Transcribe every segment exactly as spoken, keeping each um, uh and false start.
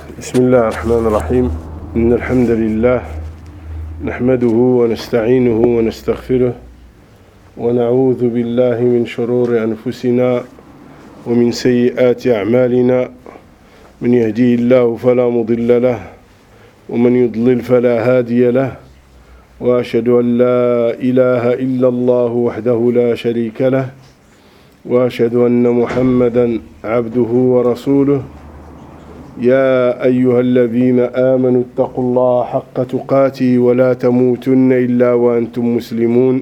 بسم الله الرحمن الرحيم إن الحمد لله نحمده ونستعينه ونستغفره ونعوذ بالله من شرور أنفسنا ومن سيئات أعمالنا من يهديه الله فلا مضل له ومن يضلل فلا هادي له وأشهد أن لا إله إلا الله وحده لا شريك له وأشهد أن محمدا عبده ورسوله يا أيها الذين آمنوا اتقوا الله حق تقاته ولا تموتن إلا وأنتم مسلمون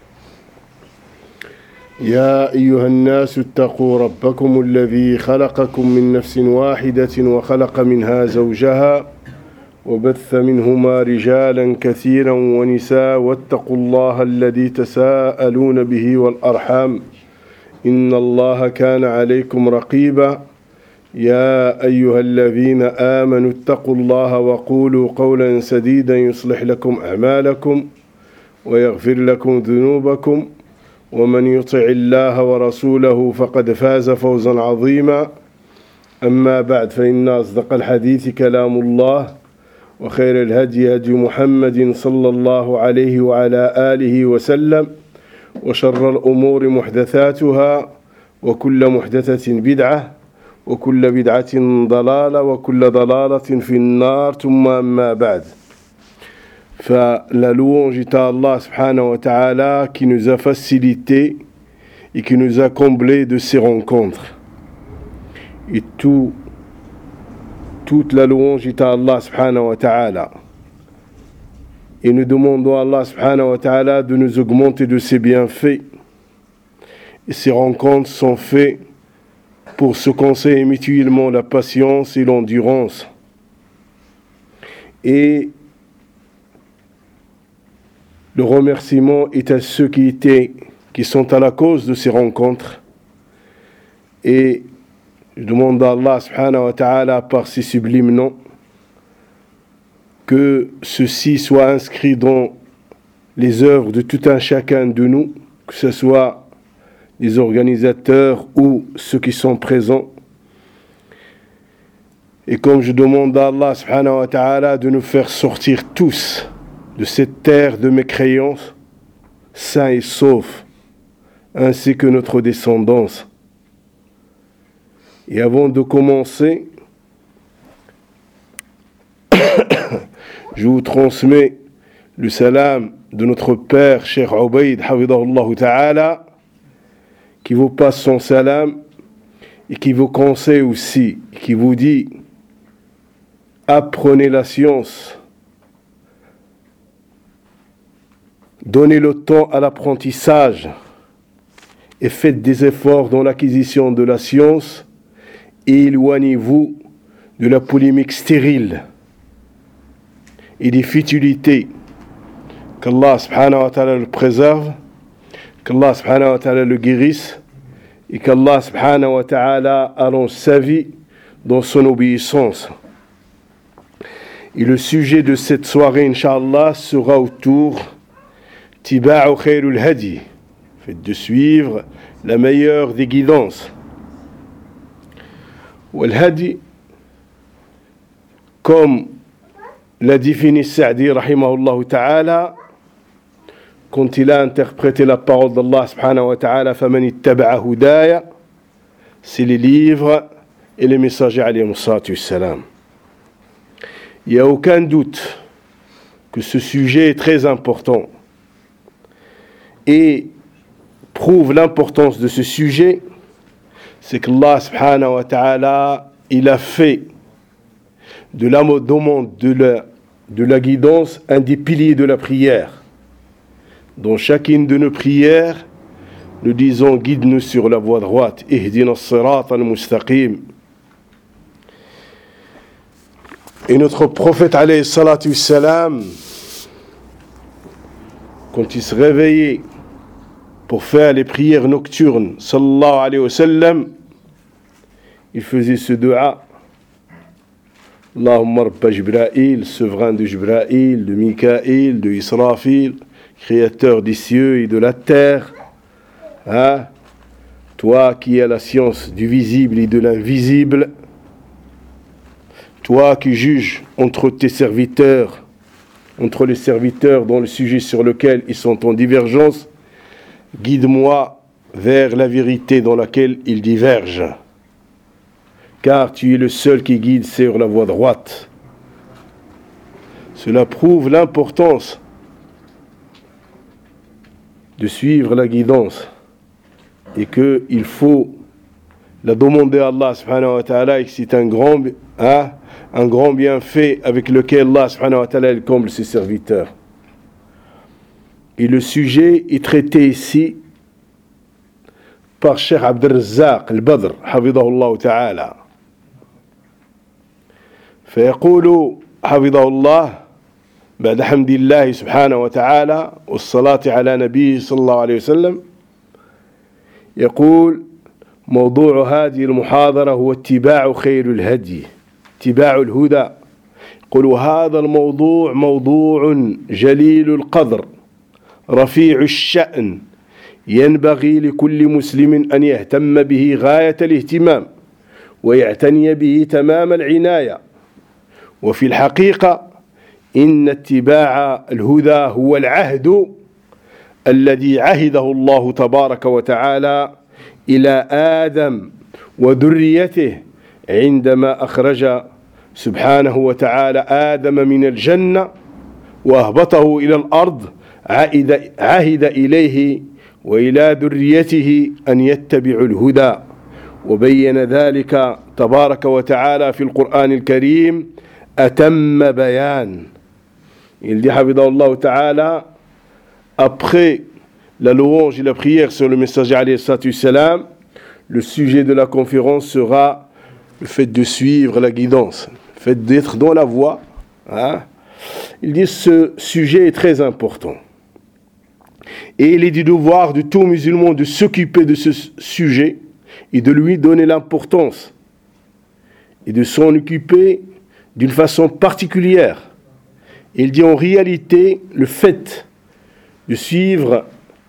يا أيها الناس اتقوا ربكم الذي خلقكم من نفس واحدة وخلق منها زوجها وبث منهما رجالا كثيرا ونساء واتقوا الله الذي تساءلون به والأرحام إن الله كان عليكم رقيبا يا أيها الذين آمنوا اتقوا الله وقولوا قولا سديدا يصلح لكم أعمالكم ويغفر لكم ذنوبكم ومن يطع الله ورسوله فقد فاز فوزا عظيما أما بعد فإن أصدق الحديث كلام الله وخير الهدي هدي محمد صلى الله عليه وعلى آله وسلم وشر الأمور محدثاتها وكل محدثة بدعة وكل بدعة ضلالة وكل ضلالة في النار ثم أما بعد. La louange est à Allah subhanahu wa ta'ala qui nous a facilité et qui nous a comblé de ces rencontres. Et tout, toute la louange est à Allah subhanahu wa ta'ala. Et nous demandons à Allah subhanahu wa ta'ala de nous augmenter de ses bienfaits. Et ces rencontres sont faites pour se conseiller mutuellement la patience et l'endurance. Et le remerciement est à ceux qui étaient, qui sont à la cause de ces rencontres. Et je demande à Allah subhanahu wa ta'ala par ses sublimes noms que ceci soit inscrit dans les œuvres de tout un chacun de nous, que ce soit les organisateurs ou ceux qui sont présents. Et comme je demande à Allah subhanahu wa ta'ala de nous faire sortir tous de cette terre de mécréance, sains et saufs, ainsi que notre descendance. Et avant de commencer, je vous transmets le salam de notre père, Cheikh Ubaid, hafidahullah ta'ala, qui vous passe son salam et qui vous conseille aussi, qui vous dit apprenez la science, donnez le temps à l'apprentissage et faites des efforts dans l'acquisition de la science et éloignez-vous de la polémique stérile et des futilités. Qu'Allah subhanahu wa ta'ala le préserve, qu'Allah subhanahu wa ta'ala le guérisse et qu'Allah subhanahu wa ta'ala allonge sa vie dans son obéissance. Et le sujet de cette soirée, Inch'Allah, sera autour Tiba'u khairul hadi, fait de suivre la meilleure des guidances. Wal hadi, comme l'a défini Sa'di rahimahullah ta'ala, quand il a interprété la parole d'Allah subhanahu wa ta'ala, فَمَنِ اتَّبَعَ هُدَايَ, c'est les livres et les messagers alayhimu salatu wassalam. Il n'y a aucun doute que ce sujet est très important et prouve l'importance de ce sujet, c'est qu'Allah subhanahu wa ta'ala, il a fait de la demande de la, de la guidance un des piliers de la prière. Dans chacune de nos prières, nous disons guide-nous sur la voie droite. Ihdina as-sirata al-mustaqim. Et notre prophète alayhi salatu wassalam, quand il se réveillait pour faire les prières nocturnes, sallallahu alayhi wa sallam, il faisait ce dua. Allahumma rabba Jibra'il, souverain de Jibra'il, de Mikaïl, de Israfil, créateur des cieux et de la terre, hein? Toi qui as la science du visible et de l'invisible, toi qui juges entre tes serviteurs, entre les serviteurs dans le sujet sur lequel ils sont en divergence, guide-moi vers la vérité dans laquelle ils divergent, car tu es le seul qui guide sur la voie droite. Cela prouve l'importance de suivre la guidance et qu'il faut la demander à Allah subhanahu wa ta'ala, et que c'est un grand, hein, un grand bienfait avec lequel Allah subhanahu wa ta'ala comble ses serviteurs. Et le sujet est traité ici par Cheikh Abd al-Razzaq al-Badr حفظه الله تعالى. فيقول حفظه الله بعد حمد الله سبحانه وتعالى والصلاة على نبيه صلى الله عليه وسلم، يقول: موضوع هذه المحاضرة هو اتباع خير الهدي، اتباع الهدى. يقول: هذا الموضوع موضوع جليل القدر رفيع الشأن، ينبغي لكل مسلم أن يهتم به غاية الاهتمام ويعتني به تمام العناية. وفي الحقيقة إن اتباع الهدى هو العهد الذي عهده الله تبارك وتعالى إلى آدم وذريته عندما أخرج سبحانه وتعالى آدم من الجنة وأهبطه إلى الأرض، عهد, عهد إليه وإلى ذريته أن يتبعوا الهدى، وبين ذلك تبارك وتعالى في القرآن الكريم أتم بيان. Il dit حفظه الله تعالى, après la louange et la prière sur le messager alayhi salatu salam, le sujet de la conférence sera le fait de suivre la guidance, le fait d'être dans la voie. Hein? Il dit ce sujet est très important. Et il est du devoir de tout musulman de s'occuper de ce sujet et de lui donner l'importance et de s'en occuper d'une façon particulière. Il dit en réalité, le fait de suivre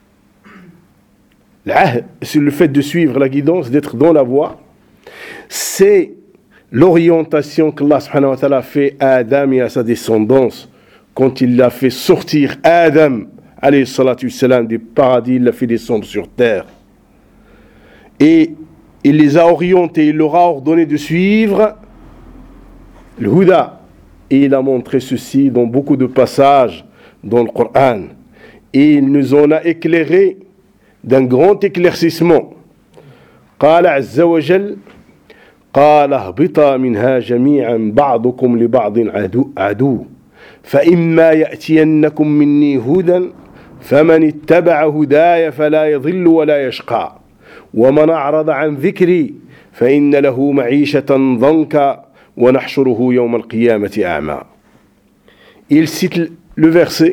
le fait de suivre la guidance, d'être dans la voie, c'est l'orientation qu'Allah subhanahu wa ta'ala fait à Adam et à sa descendance. Quand il l'a fait sortir Adam alayhi salatu salam du paradis, il l'a fait descendre sur terre. Et il les a orientés, il leur a ordonné de suivre le Huda. Et il a montré ceci dans beaucoup de passages dans le Coran. Et il nous en a éclairé d'un grand éclaircissement. قال عز وجل: قال اهبطا منها جميعا بعضكم لبعض عدو, عدو فإما يأتينكم مني هدى فمن اتبع هداي فلا يضل ولا يشقى ومن أعرض عن ذكري فإن له معيشة ضنكا ونحشره يوم القيامة أعمى. Il cite le verset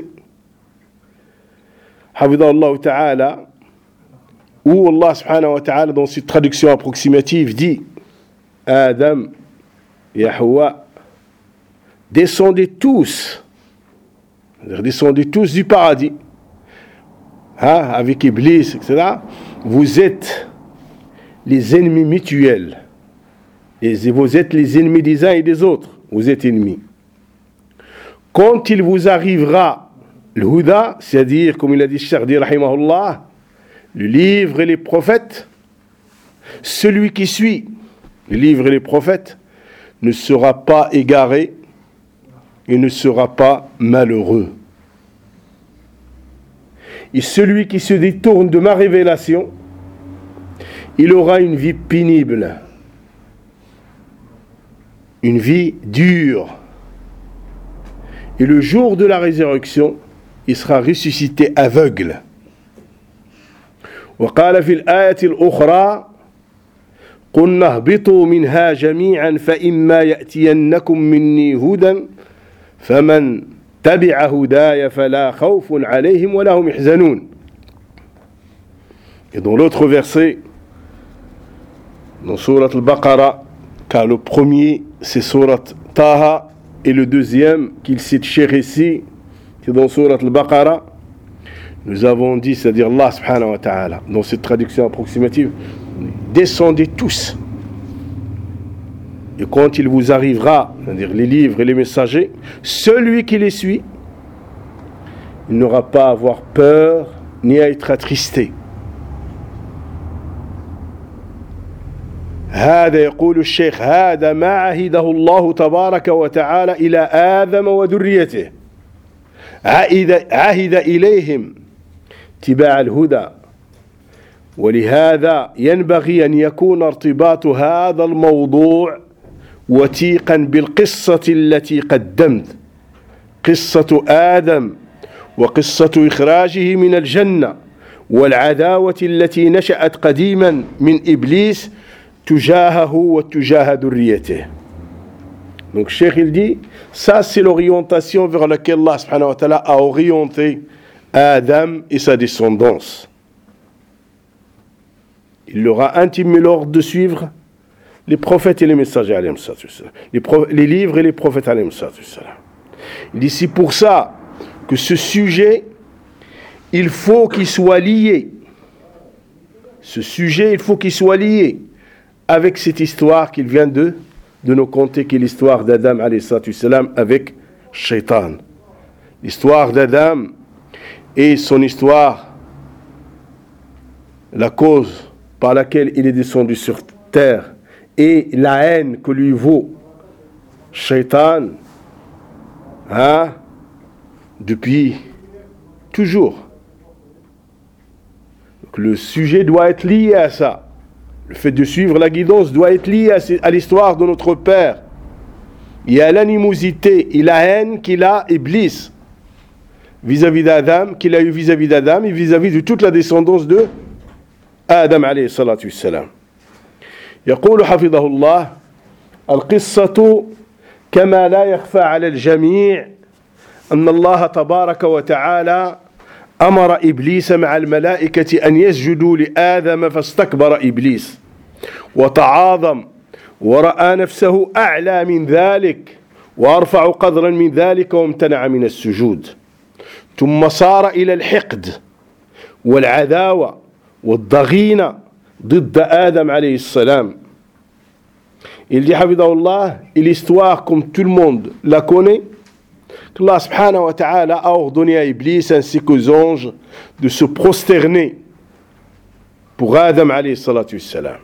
حفظه الله تعالى où Allah subhanahu wa ta'ala dans cette traduction approximative dit: Adam et Hawa, descendez tous, descendez tous du paradis, hein, avec Iblis, et cetera. Vous êtes les ennemis mutuels. Et vous êtes les ennemis des uns et des autres. Vous êtes ennemis. Quand il vous arrivera le Huda, c'est-à-dire, comme il a dit Chardi rahimahullah, le livre et les prophètes, celui qui suit le livre et les prophètes ne sera pas égaré et ne sera pas malheureux. Et celui qui se détourne de ma révélation, il aura une vie pénible, une vie dure. Et le jour de la résurrection, il sera ressuscité aveugle. وقال في الآية الأخرى: قلنا اهبطوا منها جميعا فإما يأتينكم مني هدى فمن تبع هداي فلا خوف عليهم ولا هم يحزنون. Et dans l'autre verset, dans Surat al-Baqarah, car le premier c'est Surat Taha et le deuxième qu'il cite chez Réci, c'est dans Surat al-Baqarah, nous avons dit, c'est-à-dire Allah subhanahu wa ta'ala, dans cette traduction approximative, descendez tous. Et quand il vous arrivera, c'est-à-dire les livres et les messagers, celui qui les suit, il n'aura pas à avoir peur ni à être attristé. هذا يقول الشيخ هذا ما عهده الله تبارك وتعالى إلى آدم وذريته عهد, عهد إليهم اتباع الهدى ولهذا ينبغي أن يكون ارتباط هذا الموضوع وثيقا بالقصة التي قدمت قصة آدم وقصة إخراجه من الجنة والعداوة التي نشأت قديما من إبليس تجاهه وتجاه ذريته. Donc Cheikh il dit, ça c'est l'orientation vers laquelle Allah subhanahu wa ta'ala a orienté Adam et sa descendance. Il leur a intimé l'ordre de suivre les prophètes et les messagers, les, pro- les livres et les prophètes. Il dit, c'est pour ça que ce sujet, il faut qu'il soit lié. Ce sujet, il faut qu'il soit lié avec cette histoire qu'il vient de, de nous conter, qui est l'histoire d'Adam alayhi salam avec Shaitan. L'histoire d'Adam et son histoire, la cause par laquelle il est descendu sur terre et la haine que lui vaut Shaitan, hein, depuis toujours. Donc le sujet doit être lié à ça. Le fait de suivre la guidance doit être lié à, à l'histoire de notre Père. Il y a l'animosité et la haine qu'il a, Iblis, vis-à-vis d'Adam, qu'il a eu vis-à-vis d'Adam et vis-à-vis de toute la descendance de Adam عليه الصلاة والسلام. يقول حفظه الله: القصة كما لا يخفى على الجميع أن الله تبارك وتعالى أمر إبليس مع الملائكة أن يسجدوا لآدم فاستكبر إبليس وتعاظم ورأى نفسه أعلى من ذلك وأرفع قدرا من ذلك وامتنع من السجود ثم صار إلى الحقد والعداوة والضغينة ضد آدم عليه السلام. Il dit Hafidahullah, et l'histoire comme tout le monde la connaît, qu'Allah subhanahu wa ta'ala a ordonné à Iblis ainsi qu'aux anges de se prosterner pour Adam alayhi salatu wassalam.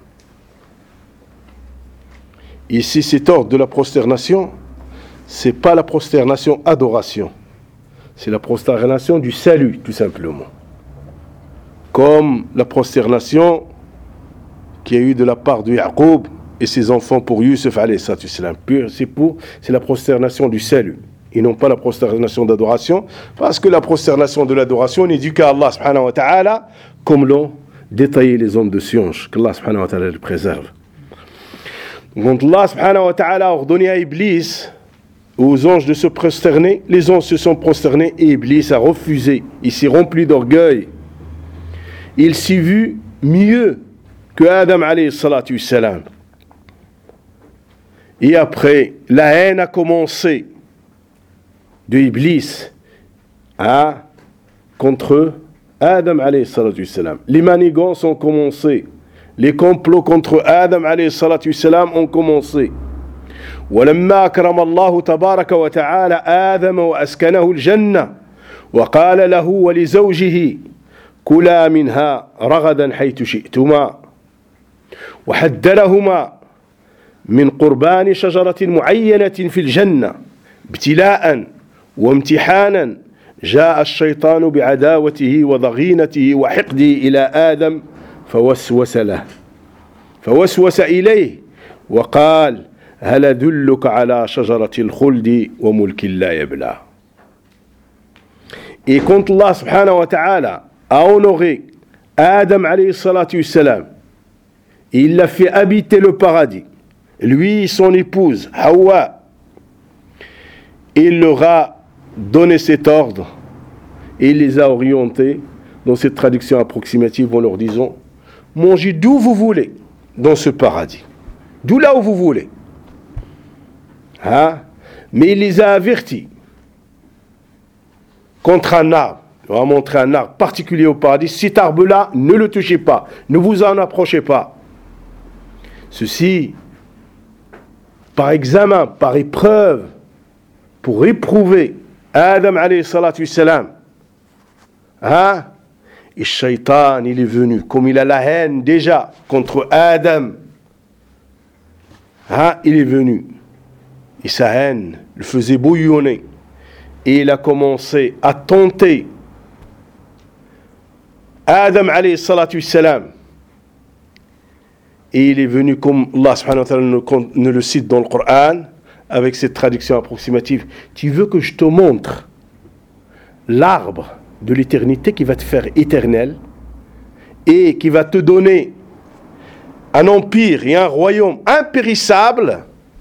Ici, cet ordre de la prosternation, c'est pas la prosternation adoration, c'est la prosternation du salut, tout simplement. Comme la prosternation qu'il y a eu de la part de Yaqub et ses enfants pour Yusuf alayhi salatu wassalam. C'est pour, c'est la prosternation du salut. Et non pas la prosternation d'adoration, parce que la prosternation de l'adoration n'est due qu'à Allah subhanahu wa ta'ala, comme l'ont détaillé les hommes de science, qu'Allah subhanahu wa ta'ala le préserve. Donc Allah subhanahu wa ta'ala a ordonné à Iblis, aux anges de se prosterner, les anges se sont prosternés et Iblis a refusé, il s'est rempli d'orgueil. Il s'est vu mieux que Adam alayhi salatu wassalam. Et après, la haine a commencé de Iblis hein, contre Adam alayhi salatu wassalam. Les manigances ont commencé. Les complots contre Adam alayhi salatu wassalam ont commencé. ولما أكرم الله تبارك وتعالى آدم وأسكنه الجنة وقال له ولزوجه كلا منها رغدا حيث شئتما وحذرهما من قربان شجرة معينة في الجنة ابتلاء وامتحانا جاء الشيطان بعداوته وضغينته وحقده إلى آدم فوسوس له فوسوس إليه وقال هل أدلك على شجرة الخلد وملك لا يبلى. Et quand Allah subhanahu wa ta'ala a honoré Adam alayhi salatu wassalam, il l'a fait habiter le paradis, lui et son épouse Hawa, il leur a donné cet ordre et il les a orientés dans cette traduction approximative en leur disant: mangez d'où vous voulez dans ce paradis, d'où là où vous voulez, hein? Mais il les a avertis contre un arbre. Il va montrer un arbre particulier au paradis. Cet arbre-là, ne le touchez pas, ne vous en approchez pas. Ceci par examen, par épreuve, pour éprouver Adam alayhi salatu wassalam. Hein? Et Shaitan, il est venu, comme il a la haine déjà contre Adam, hein? Il est venu, et sa haine le faisait bouillonner, et il a commencé à tenter Adam alayhi salatu wassalam. Et il est venu, comme Allah subhanahu wa ta'ala nous le cite dans le Coran, avec cette traduction approximative. Tu veux que je te montre l'arbre de l'éternité qui va te faire éternel et qui va te donner un empire et un royaume impérissable.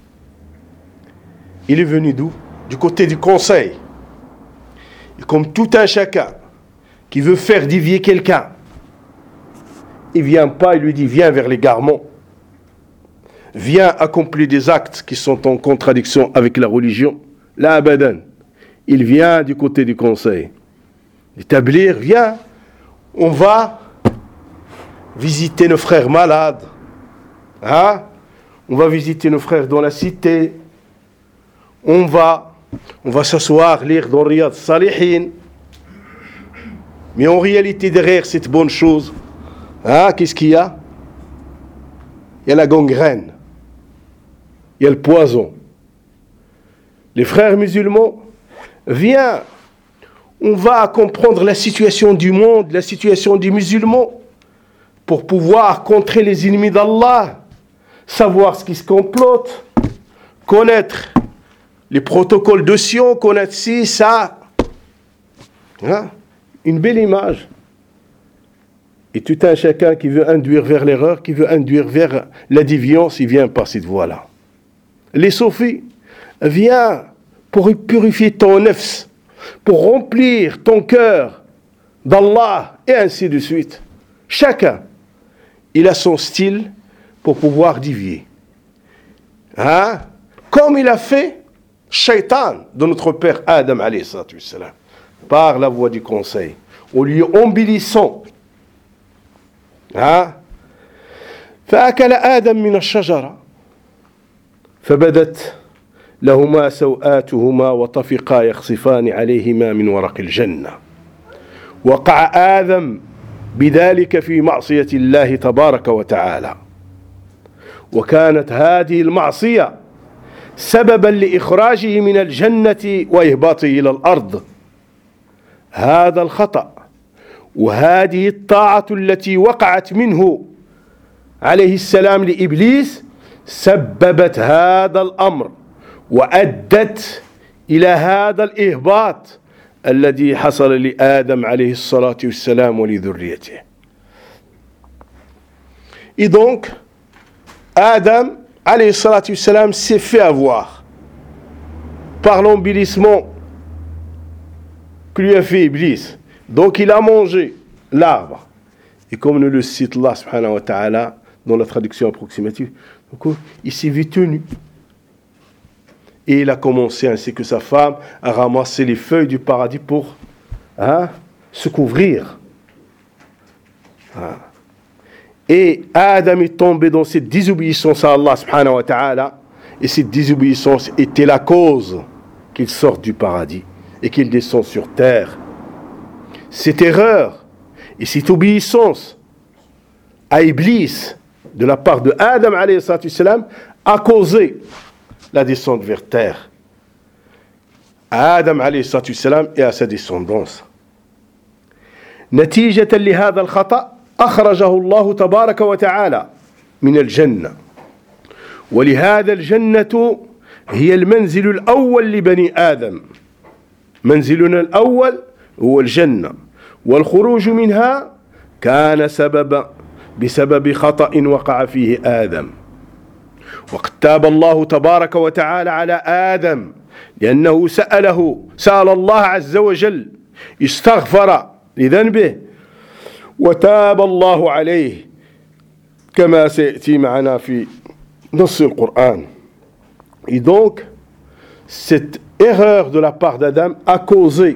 Il est venu d'où? Du côté du conseil. Et comme tout un chacun qui veut faire dévier quelqu'un, il ne vient pas, il lui dit viens vers l'égarement, viens accomplir des actes qui sont en contradiction avec la religion. Là, abadan, il vient du côté du conseil établir, viens, on va visiter nos frères malades, hein? On va visiter nos frères dans la cité, on va on va s'asseoir, lire dans Riyad Salihin. Mais en réalité, derrière cette bonne chose, hein, qu'est-ce qu'il y a? Il y a la gangrène, il y a le poison. Les frères musulmans, viens, on va comprendre la situation du monde, la situation des musulmans, pour pouvoir contrer les ennemis d'Allah, savoir ce qui se complote, connaître les protocoles de Sion, connaître ci, ça. Hein? Une belle image. Et tout un chacun qui veut induire vers l'erreur, qui veut induire vers la déviance, il vient par cette voie-là. Les sophis, viens pour purifier ton nefs, pour remplir ton cœur d'Allah, et ainsi de suite. Chacun, il a son style pour pouvoir dévier. Hein? Comme il a fait Shaitan de notre père Adam alayhi salatu wassalam, par la voie du conseil, au lieu embellissant. ها فأكل آدم من الشجرة فبدت لهما سوآتهما وطفقا يخصفان عليهما من ورق الجنة وقع آدم بذلك في معصية الله تبارك وتعالى وكانت هذه المعصية سببا لإخراجه من الجنة وإهباطه إلى الأرض. هذا الخطأ وهذه الطاعة التي وقعت منه عليه السلام لإبليس سببت هذا الأمر وأدت إلى هذا الإهباط الذي حصل لآدم عليه الصلاة والسلام ولذريته. Et donc, Adam alayhi salatu wassalam s'est fait avoir par l'embellissement que lui a fait Iblis. Donc il a mangé l'arbre. Et comme nous le cite Allah subhanahu wa ta'ala dans la traduction approximative, donc, il s'est vu tenu. Et il a commencé, ainsi que sa femme, à ramasser les feuilles du paradis pour hein, se couvrir. Hein. Et Adam est tombé dans cette désobéissance à Allah subhanahu wa ta'ala. Et cette désobéissance était la cause qu'il sorte du paradis et qu'il descend sur terre. Cette erreur et cette obéissance à Iblis de la part de Adam alayhi salatu wassalam a causé la descente vers terre à Adam alayhi salatu wassalam et à sa descendance. نتيجة لهذا الخطأ أخرجه الله تبارك وتعالى من الجنة ولهذا الجنة هي المنزل الأول لبني آدم. منزلنا الأول هو الجنة والخروج منها كان سبب بسبب خطأ وقع فيه آدم. وقد تاب الله تبارك وتعالى على آدم لأنه سأله سأل الله عز وجل استغفر لذنبه وتاب الله عليه كما سيأتي معنا في نص القرآن. Et donc cette erreur de la part d'Adam a causé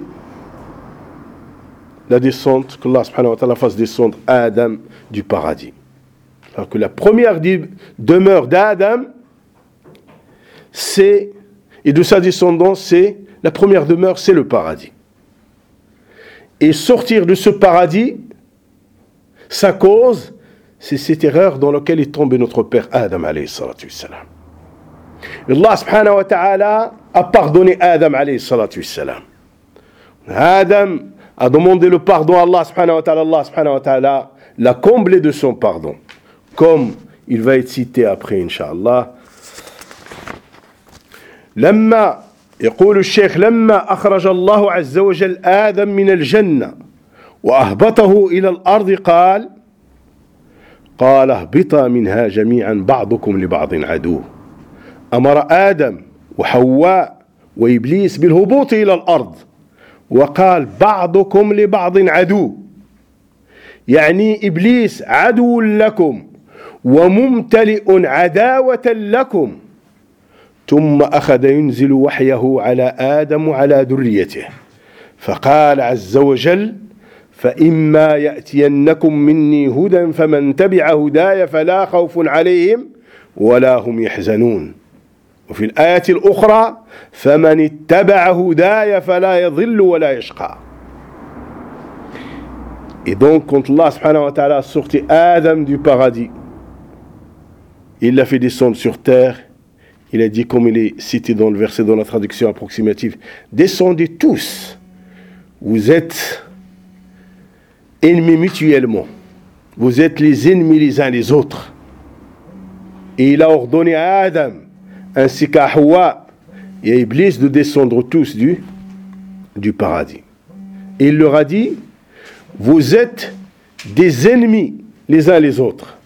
la descente, que Allah subhanahu wa ta'ala fasse descendre Adam du paradis. Alors que la première demeure d'Adam, c'est, et de sa descendance, c'est, la première demeure, c'est le paradis. Et sortir de ce paradis, sa cause, c'est cette erreur dans laquelle est tombé notre père Adam alayhi salatu wassalam. Allah subhanahu wa ta'ala a pardonné Adam alayhi salatu wassalam. Adam a demandé le pardon à Allah subhanahu wa ta'ala. Allah subhanahu wa ta'ala l'a comblé de son pardon. Comme il va être cité après, Inch'Allah. لما يقول الشيخ لما أخرج الله عز وجل آدم من الجنة وأهبطه إلى الأرض قال قال اهبطا منها جميعا بعضكم لبعض عدو أمر آدم وحواء وإبليس بالهبوط إلى الأرض وقال بعضكم لبعض عدو يعني إبليس عدو لكم وممتلئ عداوة لكم ثم أخذ ينزل وحيه على آدم وعلى ذريته فقال عز وجل فإما يأتينكم مني هدى فمن تبع هداي فلا خوف عليهم ولا هم يحزنون وفي الآية الأخرى فمن اتبع هداي فلا يضل ولا يشقى. Et donc quand Allah subhanahu wa ta'ala a sorti Adam du paradis, il l'a fait descendre sur terre. Il a dit, comme il est cité dans le verset, dans la traduction approximative, descendez tous, vous êtes ennemis mutuellement, vous êtes les ennemis les uns les autres. Et il a ordonné à Adam ainsi qu'à Hawa et à Iblis de descendre tous du, du paradis. Et il leur a dit, vous êtes des ennemis les uns les autres.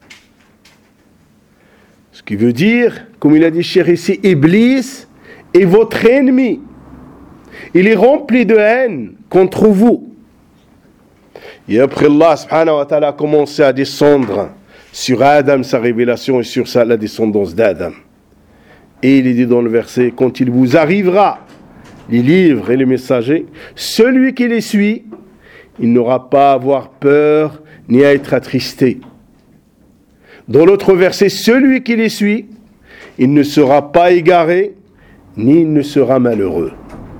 Ce qui veut dire, comme il a dit cher ici, Iblis est votre ennemi. Il est rempli de haine contre vous. Et après Allah subhanahu wa ta'ala a commencé à descendre sur Adam sa révélation et sur sa, la descendance d'Adam. Et il est dit dans le verset, quand il vous arrivera les livres et les messagers, celui qui les suit, il n'aura pas à avoir peur ni à être attristé. Dans l'autre verset, celui qui les suit, il ne sera pas égaré, ni il ne sera malheureux.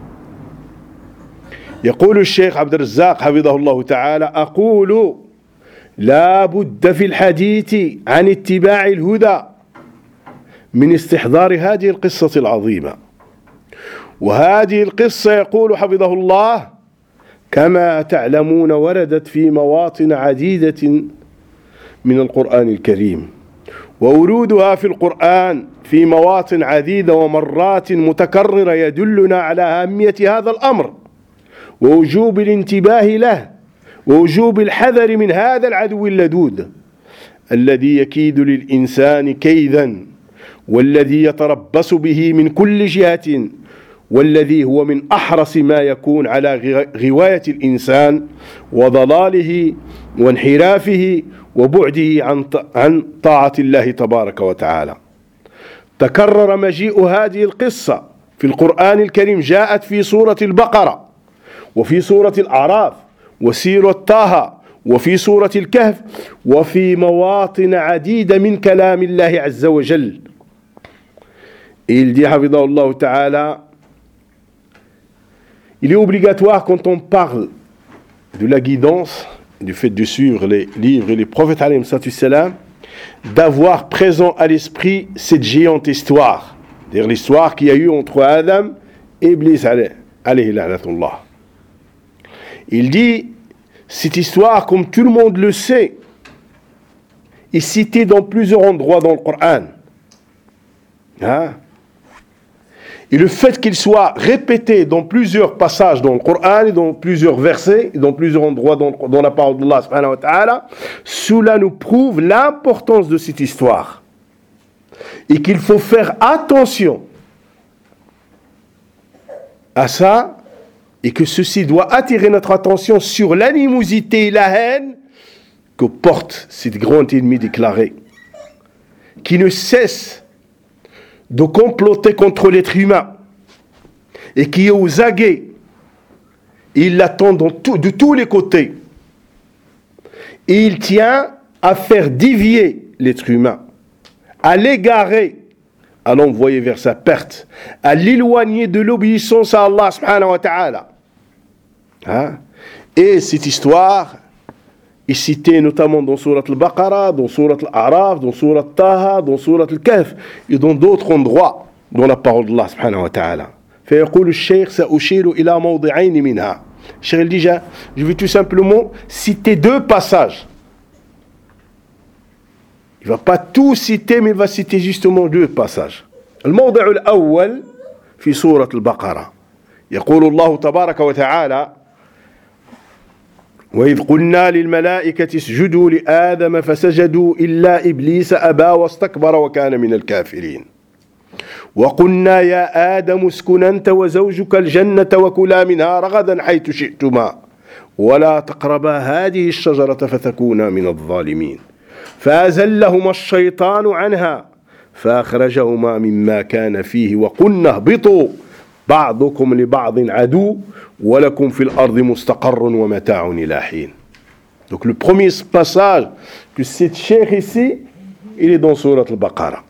يقول الشيخ عبد الرزاق حفظه الله تعالى أقول لا بد في الحديث عن اتباع الهدى من استحضار هذه القصة العظيمة. وهذه القصة يقول حفظه الله كما تعلمون وردت في مواطن عديدة من القرآن الكريم، وورودها في القرآن في مواطن عديدة ومرات متكررة يدلنا على أهمية هذا الأمر ووجوب الانتباه له ووجوب الحذر من هذا العدو اللدود الذي يكيد للإنسان كيدا والذي يتربص به من كل جهة والذي هو من أحرص ما يكون على غواية الإنسان وضلاله وانحرافه وبعده عن عن طاعة الله تبارك وتعالى. تكرر مجيء هذه القصة في القرآن الكريم، جاءت في سورة البقرة وفي سورة الأعراف وسورة طه وفي سورة الكهف وفي مواطن عديدة من كلام الله عز وجل. Il dit حفظه الله تعالى, il est obligatoire quand on parle de la guidance, du fait de suivre les livres et les prophètes alayhim salam, d'avoir présent à l'esprit cette géante histoire, c'est-à-dire l'histoire qu'il y a eu entre Adam et Iblis alayhi la'natullah. Il dit, cette histoire, comme tout le monde le sait, est citée dans plusieurs endroits dans le Coran. Hein? Et le fait qu'il soit répété dans plusieurs passages dans le Coran, et dans plusieurs versets, et dans plusieurs endroits dans, dans la parole d'Allah subhanahu wa ta'ala, cela nous prouve l'importance de cette histoire. Et qu'il faut faire attention à ça, et que ceci doit attirer notre attention sur l'animosité et la haine que porte cet grand ennemi déclaré, qui ne cesse de comploter contre l'être humain et qui est aux aguets. Il l'attend de tous les côtés. Et il tient à faire dévier l'être humain, à l'égarer à l'envoyer vers sa perte, à l'éloigner de l'obéissance à Allah subhanahu wa ta'ala. Hein? Et cette histoire est citée notamment dans Surat al-Baqarah, dans Surat al-A'raf, dans Surat Taha, dans Surat al-Kahf et dans d'autres endroits dans la parole d'Allah subhanahu wa ta'ala. فيقول الشيخ سأشير إلى موضعين منها. Cheikh dit, je vais tout simplement citer deux passages. Il ne va pas tout citer, mais il va citer justement deux passages. الموضع الأول في سورة البقرة يقول الله تبارك وتعالى وإذ قلنا للملائكة اسجدوا لآدم فسجدوا إلا إبليس أبى واستكبر وكان من الكافرين وقلنا يا آدم اسكن أنت وزوجك الجنة وكلا منها رغدا حيث شئتما ولا تقربا هذه الشجرة فتكونا من الظالمين فأزلهما الشيطان عنها فأخرجهما مما كان فيه وقلنا اهبطوا بعضكم لبعض عدو ولكم في الأرض مستقر ومتاع إلى حين. Donc le premier passage que cite Cheikh ici, il est dans Surat al-Baqarah.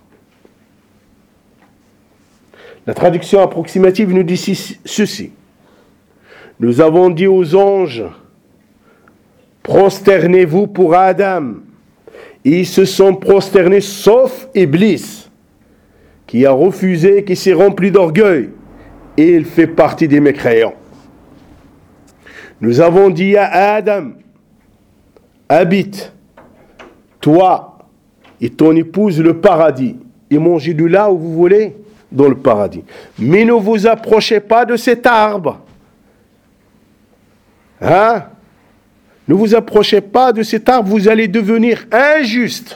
La traduction approximative nous dit ceci. Nous avons dit aux anges, prosternez-vous pour Adam. Et ils se sont prosternés sauf Iblis, qui a refusé, qui s'est rempli d'orgueil. Et il fait partie des mécréants. Nous avons dit à Adam, habite, toi et ton épouse, le paradis, et mangez de là où vous voulez, dans le paradis. Mais ne vous approchez pas de cet arbre. Hein? Ne vous approchez pas de cet arbre, vous allez devenir injuste.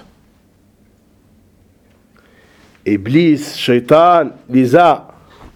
Iblis, Shaitan, les a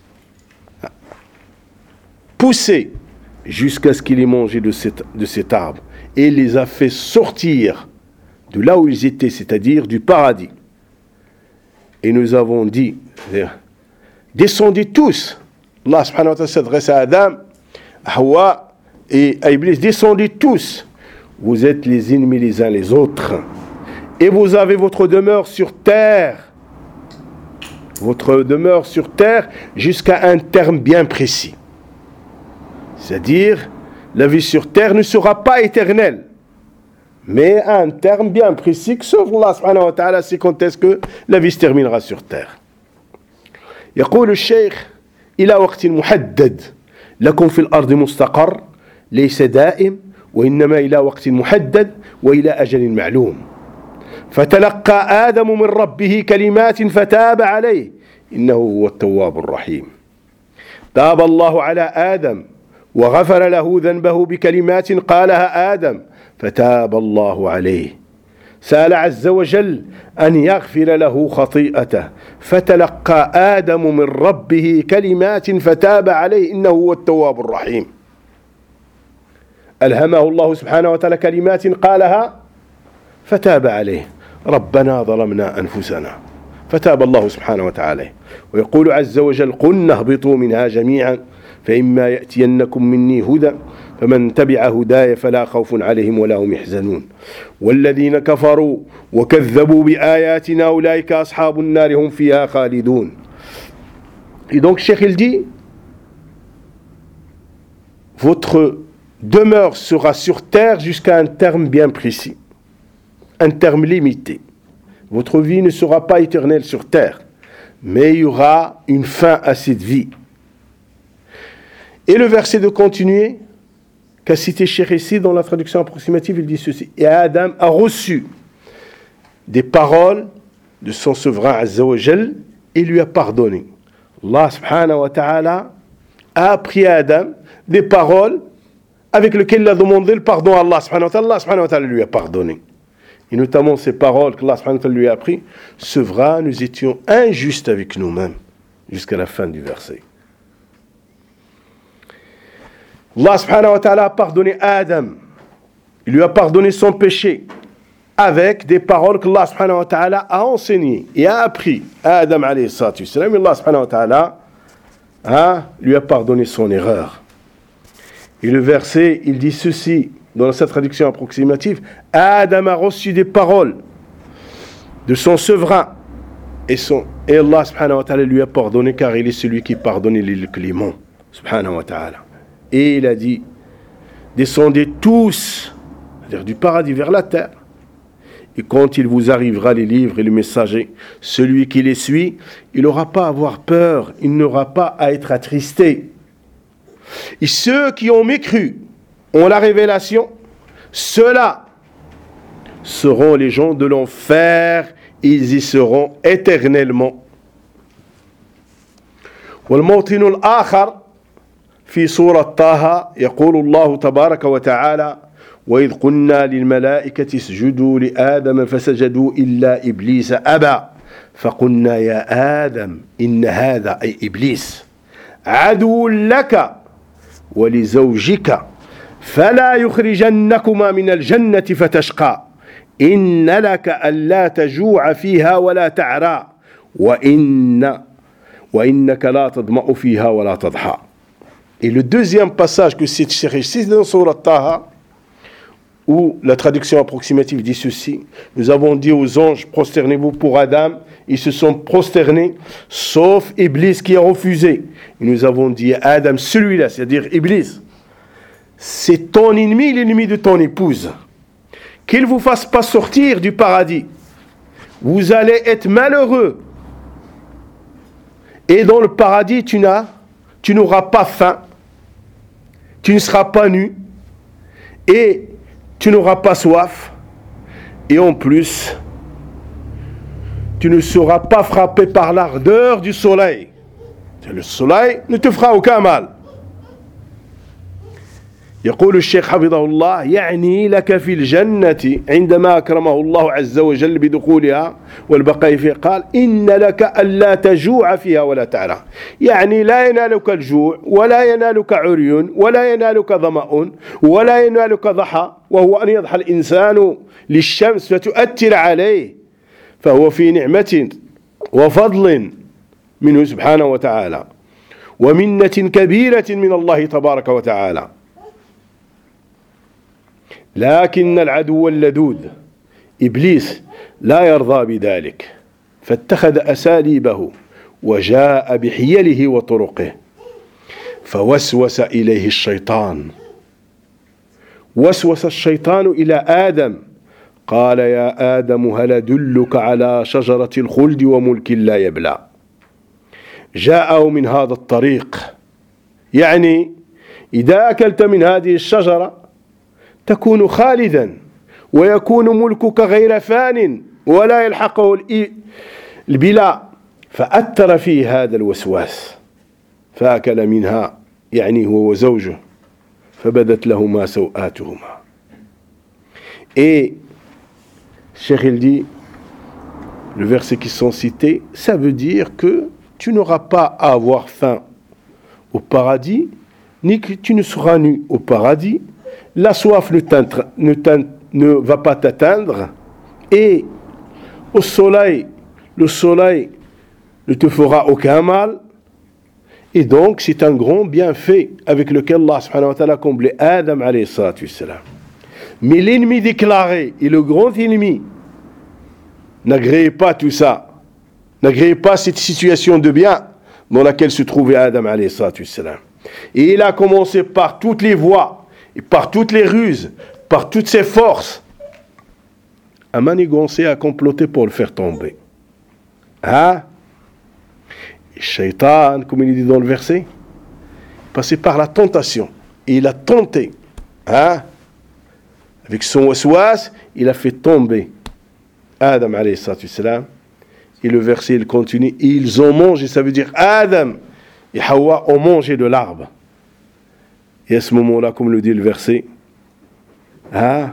poussés jusqu'à ce qu'ils aient mangé de cet, de cet arbre et les a fait sortir de là où ils étaient, c'est-à-dire du paradis. Et nous avons dit, descendez tous. Allah subhanahu wa ta'ala s'adresse à Adam, à Hawa et à Iblis, descendez tous. Vous êtes les ennemis les uns les autres. Et vous avez votre demeure sur terre. Votre demeure sur terre jusqu'à un terme bien précis. C'est-à-dire, la vie sur terre ne sera pas éternelle. Mais à un terme bien précis, que sauf Allah subhanahu wa ta'ala, c'est quand est-ce que la vie se terminera sur terre. يقول الشيخ إلى وقت محدد لكم في الأرض مستقر ليس دائم وإنما إلى وقت محدد وإلى أجل معلوم فتلقى آدم من ربه كلمات فتاب عليه إنه هو التواب الرحيم تاب الله على آدم وغفر له ذنبه بكلمات قالها آدم فتاب الله عليه سأل عز وجل أن يغفر له خطيئته فتلقى آدم من ربه كلمات فتاب عليه إنه هو التواب الرحيم ألهمه الله سبحانه وتعالى كلمات قالها فتاب عليه ربنا ظلمنا أنفسنا فتاب الله سبحانه وتعالى ويقول عز وجل قلنا اهبطوا منها جميعا فإما يأتينكم مني هدى فمن تبع هداي فلا خوف عليهم ولا هم يحزنون والذين كفروا وكذبوا بآياتنا أولئك أصحاب النار هم فيها خالدون. Et donc Cheikh il dit, votre demeure sera sur terre jusqu'à un terme bien précis, un terme limité. Votre vie ne sera pas éternelle sur terre, mais il y aura une fin à cette vie. Et le verset de continuer, qu'a cité Cheikh ici dans la traduction approximative, il dit ceci. Et Adam a reçu des paroles de son souverain Azza wa Jal et lui a pardonné. Allah subhanahu wa ta'ala a appris à Adam des paroles avec lesquelles il a demandé le pardon à Allah subhanahu wa ta'ala. Allah subhanahu wa ta'ala lui a pardonné. Et notamment ces paroles que Allah subhanahu wa ta'ala lui a appris, souverain, nous étions injustes avec nous-mêmes, jusqu'à la fin du verset. Allah subhanahu wa ta'ala a pardonné Adam. Il lui a pardonné son péché avec des paroles que Allah subhanahu wa ta'ala a enseignées et a appris à Adam alayhi salatu wassalam. Allah subhanahu wa ta'ala hein, lui a pardonné son erreur. Et le verset, il dit ceci, dans sa traduction approximative, Adam a reçu des paroles de son souverain Et, son, et Allah subhanahu wa ta'ala lui a pardonné car il est celui qui pardonne, il est le clément subhanahu wa ta'ala. Et il a dit, descendez tous, c'est-à-dire du paradis vers la terre. Et quand il vous arrivera les livres et les messagers, celui qui les suit, il n'aura pas à avoir peur, il n'aura pas à être attristé. Et ceux qui ont mécru ont la révélation, ceux-là seront les gens de l'enfer, ils y seront éternellement. والموطن الآخر في سورة طه يقول الله تبارك وتعالى وإذ قلنا للملائكة اسجدوا لآدم فسجدوا إلا إبليس أبى فقلنا يا آدم إن هذا أي إبليس عدو لك ولزوجك فلا يخرجنكما من الجنة فتشقى إن لك ألا تجوع فيها ولا تعرى وإن وإنك لا تظمأ فيها ولا تضحى. Et le deuxième passage que c'est c'est dans Surat Taha, où la traduction approximative dit ceci: nous avons dit aux anges, prosternez-vous pour Adam, ils se sont prosternés, sauf Iblis qui a refusé. Et nous avons dit à Adam, celui-là, c'est-à-dire Iblis, c'est ton ennemi, l'ennemi de ton épouse. Qu'il ne vous fasse pas sortir du paradis. Vous allez être malheureux. Et dans le paradis, tu n'as, tu n'auras pas faim, tu ne seras pas nu, et tu n'auras pas soif, et en plus, tu ne seras pas frappé par l'ardeur du soleil. Le soleil ne te fera aucun mal. يقول الشيخ حفظه الله يعني لك في الجنة عندما أكرمه الله عز وجل بدخولها والبقاء فيها قال إن لك ألا تجوع فيها ولا تعرى يعني لا ينالك الجوع ولا ينالك عري ولا ينالك ظمأ ولا ينالك ضحى وهو أن يضحى الإنسان للشمس فتؤثر عليه فهو في نعمة وفضل منه سبحانه وتعالى ومنة كبيرة من الله تبارك وتعالى. لكن العدو اللدود إبليس لا يرضى بذلك فاتخذ أساليبه وجاء بحيله وطرقه فوسوس إليه الشيطان وسوس الشيطان إلى آدم قال يا آدم هل أدلك على شجرة الخلد وملك لا يبلى جاءه من هذا الطريق يعني إذا أكلت من هذه الشجرة تكون خالدا ويكون ملكك غير فان ولا يلحقه البلاء فأثر فيه هذا الوسواس فأكل منها يعني هو وزوجه فبدت لهما سوآتهما. Et Cheikh il dit, le verset qui sont cités, ça veut dire que tu n'auras pas à avoir faim au paradis, ni que tu ne seras nu au paradis. La soif ne, ne, ne va pas t'atteindre et au soleil, le soleil ne te fera aucun mal. Et donc, c'est un grand bienfait avec lequel Allah subhanahu wa ta'ala a comblé Adam alayhi salatu wassalam. Mais l'ennemi déclaré et le grand ennemi n'agréait pas tout ça, n'agréait pas cette situation de bien dans laquelle se trouvait Adam alayhi salatu wassalam. Et il a commencé par toutes les voies, et par toutes les ruses, par toutes ses forces, à manigancer, à comploter pour le faire tomber. Hein? Shaitan, comme il dit dans le verset, passé par la tentation, et il a tenté, hein? Avec son waswas, il a fait tomber Adam alayhi salatu wassalam. Et le verset, il continue, ils ont mangé, ça veut dire Adam et Hawa ont mangé de l'arbre. Et à ce moment-là, comme le dit le verset, hein,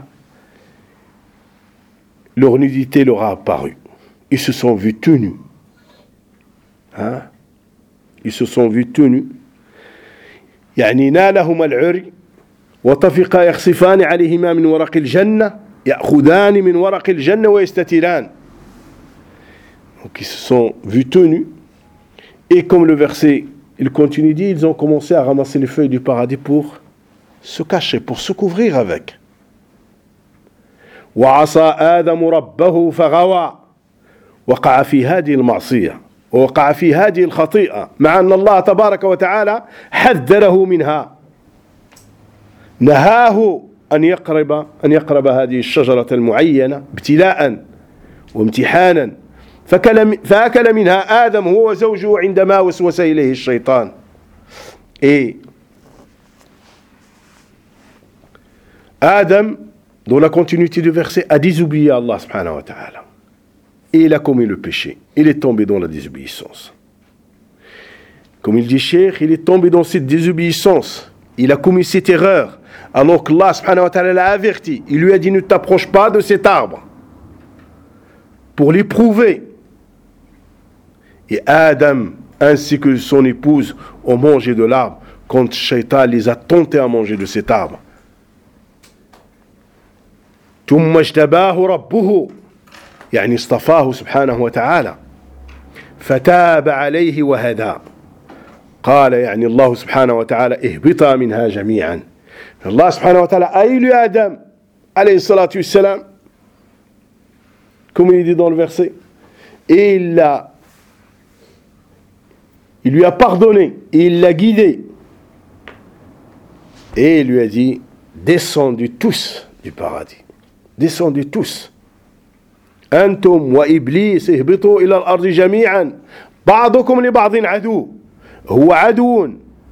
leur nudité leur a apparu. Ils se sont vus tout nus. Hein? Ils se sont vus tout nus. يعني نالهما العري وطفقا يخصفان عليهما من ورق الجنة يأخذان من ورق الجنة ويستتران. Donc ils se sont vus tout nus. Et comme le verset il continue, dit, ils ont commencé à ramasser les feuilles du paradis pour se cacher, pour se couvrir avec. وعصى آدم ربه فغوى وقع في هذه المعصية ووقع في هذه الخطيئة مع أن الله تبارك وتعالى حذره منها، نهاه أن يقرب أن يقرب هذه الشجرة المعينة ابتلاء وامتحانا، فأكل منها آدم هو وزوجه عندما وسوس إليه الشيطان. Et Adam, dans la continuité du verset, a désobéi à Allah subhanahu wa ta'ala. Et il a commis le péché. Il est tombé dans la désobéissance. Comme il dit Cheikh, il est tombé dans cette désobéissance. Il a commis cette erreur. Alors que Allah subhanahu wa ta'ala l'a averti. Il lui a dit, ne t'approche pas de cet arbre. Pour l'éprouver. Et Adam, ainsi que son épouse, ont mangé de l'arbre quand Shaitan les a tentés à manger de cet arbre. ثم اجتباه ربه يعني اصطفاه سبحانه وتعالى فتاب عليه وهدى. قال يعني الله سبحانه وتعالى اهبطا منها جميعا. الله سبحانه وتعالى a élu Adam alayhi salatu wassalam, comme il dit dans le verset, et il l'a il lui a pardonné et il l'a guidé et il lui a dit descendez tous du paradis, descendez tous. أنتم وإبليس اهبطوا إلى الأرض جميعا بعضكم لبعض عدو. هو عدو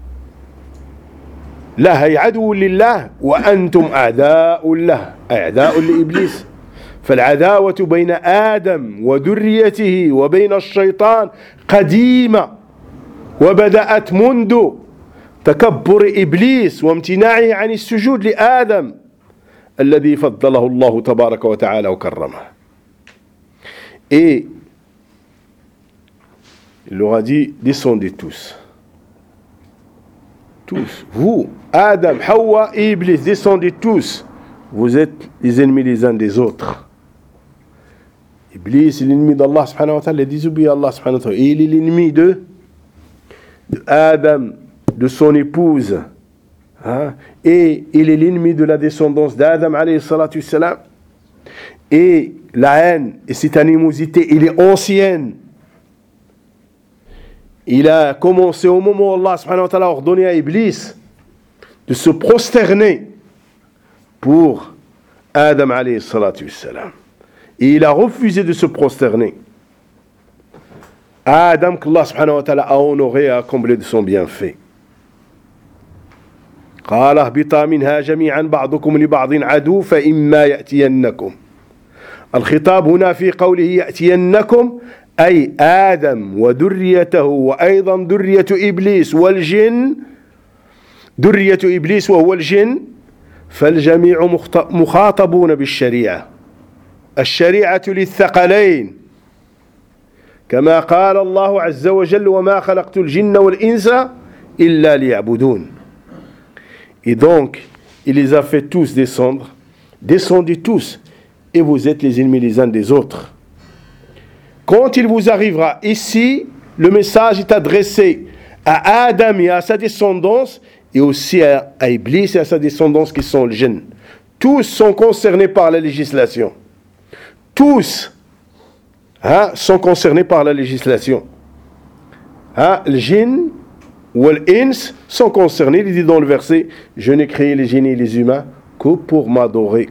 لا هي عدو لله وأنتم أعداء له أعداء لإبليس. فالعداوة بين آدم وذريته وبين الشيطان قديمة وبدأت منذ تكبر إبليس وامتناعه عن السجود لآدم الذي فضله الله تبارك وتعالى وكرمه. Et il leur a dit descendez tous, tous, vous, Adam, Hawa et Iblis, descendez tous, vous êtes les ennemis les uns des autres. Iblis est l'ennemi d'Allah subhanahu wa ta'ala, il a désobéi à Allah subhanahu wa ta'ala, et il est l'ennemi de, de Adam, de son épouse, hein? Et il est l'ennemi de la descendance d'Adam alayhi salatu wassalam. Et la haine et cette animosité, elle est ancienne. Il a commencé au moment où Allah subhanahu wa ta'ala a ordonné à Iblis de se prosterner pour Adam alayhi salatu wassalam. Et il a refusé de se prosterner. Adam qu'Allah subhanahu wa ta'ala a honoré et a comblé de son bienfait. قال اهبطا منها جميعا بعضكم لبعض عدو فإما يأتينكم. الخطاب هنا في قوله يأتينكم أي آدم وذريته وأيضا ذرية إبليس والجن، ذرية إبليس وهو الجن، فالجميع مخاطبون بالشريعة. الشريعة للثقلين كما قال الله عز وجل وما خلقت الجن والإنس إلا ليعبدون. Et donc, il les a fait tous descendre, descendez tous, et vous êtes les ennemis les uns des autres. Quand il vous arrivera ici, le message est adressé à Adam et à sa descendance, et aussi à, à Iblis et à sa descendance qui sont les djinns. Tous sont concernés par la législation. Tous hein, sont concernés par la législation. Hein, les djinns ou les ins sont concernés. Il dit dans le verset, je n'ai créé les djinns et les humains que pour m'adorer.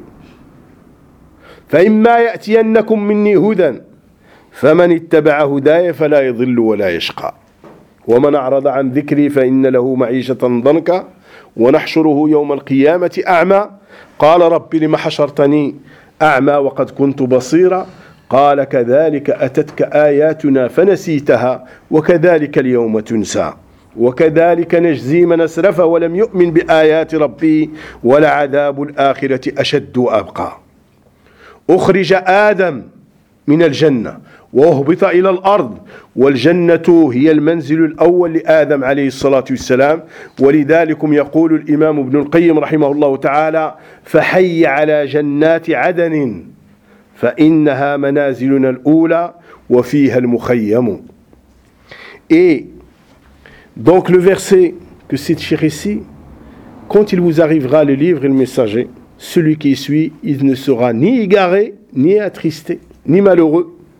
فإما يأتينكم مني هدى فمن اتبع هداي فلا يضل ولا يشقى ومن أعرض عن ذكري فإن له معيشة ضنكا ونحشره يوم القيامة أعمى قال رب لم حشرتني أعمى وقد كنت بصيرا قال كذلك أتتك آياتنا فنسيتها وكذلك اليوم تنسى وكذلك نجزي من أسرف ولم يؤمن بآيات ربه ولعذاب الآخرة أشد وأبقى. أخرج آدم من الجنة وأهبط إلى الأرض والجنة هي المنزل الأول لآدم عليه الصلاة والسلام ولذلك يقول الإمام ابن القيم رحمه الله تعالى فحي على جنات عدن فإنها منازلنا الأولى وفيها المخيم. Et donc le verset que cite Cheikh ici, quand il vous arrivera le livre et le messager, celui qui suit, il ne sera ni égaré, ni attristé, ni malheureux,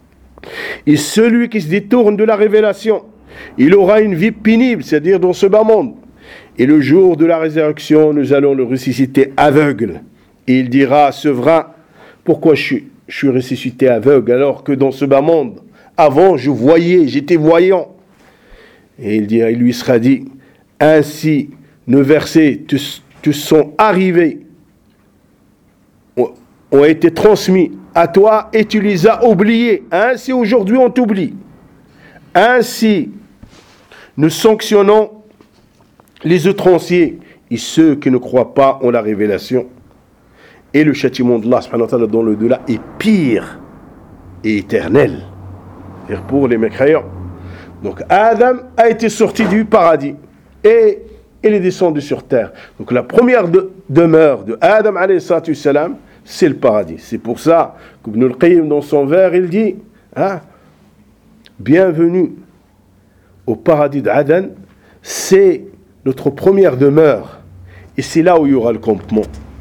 Et celui qui se détourne de la révélation, il aura une vie pénible, c'est-à-dire dans ce bas monde. Et le jour de la résurrection, nous allons le ressusciter aveugle. Et il dira à ce vrai, pourquoi je suis, je suis ressuscité aveugle alors que dans ce bas monde, avant je voyais, j'étais voyant. Et il, dira, il lui sera dit, ainsi nos versets te, te sont arrivés, ont, ont été transmis à toi et tu les as oubliés. Ainsi aujourd'hui on t'oublie. Ainsi nous sanctionnons les outranciers et ceux qui ne croient pas en la révélation. Et le châtiment d'Allah subhanahu wa ta'ala dans le delà est pire et éternel. C'est-à-dire pour les mécréants. Donc Adam a été sorti du paradis et il est descendu sur terre. Donc la première de, demeure de Adam alayhi salatu salam, c'est le paradis. C'est pour ça qu'Ibn al-Qayyim dans son vers, il dit hein, bienvenue au paradis d'Aden, c'est notre première demeure et c'est là où il y aura le campement.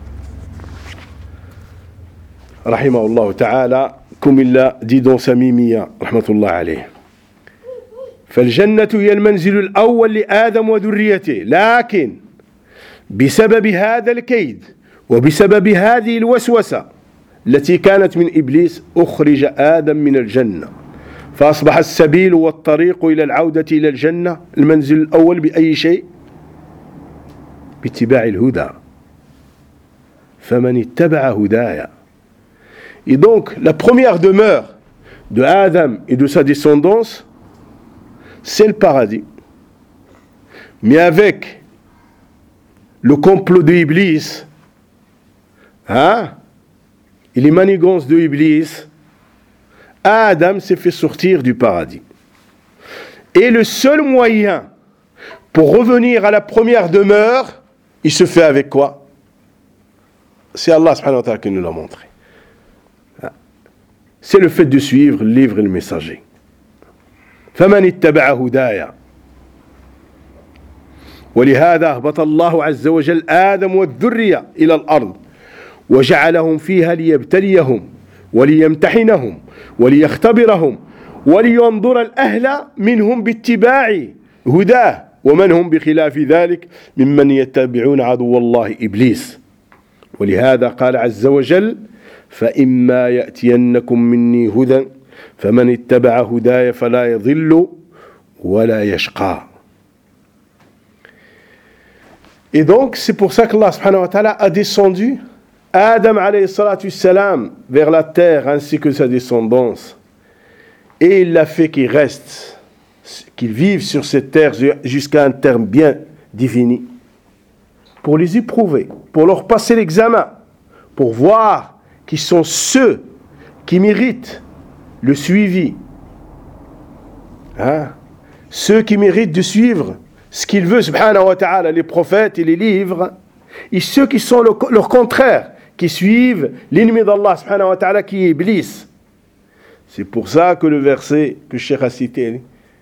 Rahimahullah ta'ala, comme il l'a dit dans sa mimia, rahmatullah alayh. فالجنة هي المنزل الأول لآدم وذريته، لكن بسبب هذا الكيد وبسبب هذه الوسوسة التي كانت من إبليس أخرج آدم من الجنة، فأصبح السبيل والطريق إلى العودة إلى الجنة المنزل الأول بأي شيء؟ باتباع الهدى، فمن اتبع هدايا. Et donc, la première demeure de Adam et de sa descendance, c'est le paradis. Mais avec le complot de Iblis, hein, et les manigances de Iblis, Adam s'est fait sortir du paradis. Et le seul moyen pour revenir à la première demeure, il se fait avec quoi? C'est Allah subhanahu wa ta'ala qui nous l'a montré. C'est le fait de suivre le livre et le messager. فمن اتبع هدايا. ولهذا أهبط الله عز وجل آدم والذرية إلى الأرض وجعلهم فيها ليبتليهم وليمتحنهم وليختبرهم ولينظر الأهل منهم باتباع هداه ومن هم بخلاف ذلك ممن يتبعون عدو الله إبليس. ولهذا قال عز وجل فإما يأتينكم مني هدى فمن اتبع هداي فلا يضل ولا يشقى. Et donc c'est pour ça qu'Allah subhanahu wa ta'ala a descendu Adam alayhi salatu salam vers la terre ainsi que sa descendance et il l'a fait qu'ils restent, qu'ils vivent sur cette terre jusqu'à un terme bien défini pour les éprouver, pour leur passer l'examen, pour voir qui sont ceux qui méritent le suivi, hein? Ceux qui méritent de suivre ce qu'il veut subhanahu wa ta'ala, les prophètes et les livres, et ceux qui sont le, leur contraire, qui suivent l'ennemi d'Allah subhanahu wa ta'ala qui est Iblis. C'est pour ça que le verset que Cheikh a cité,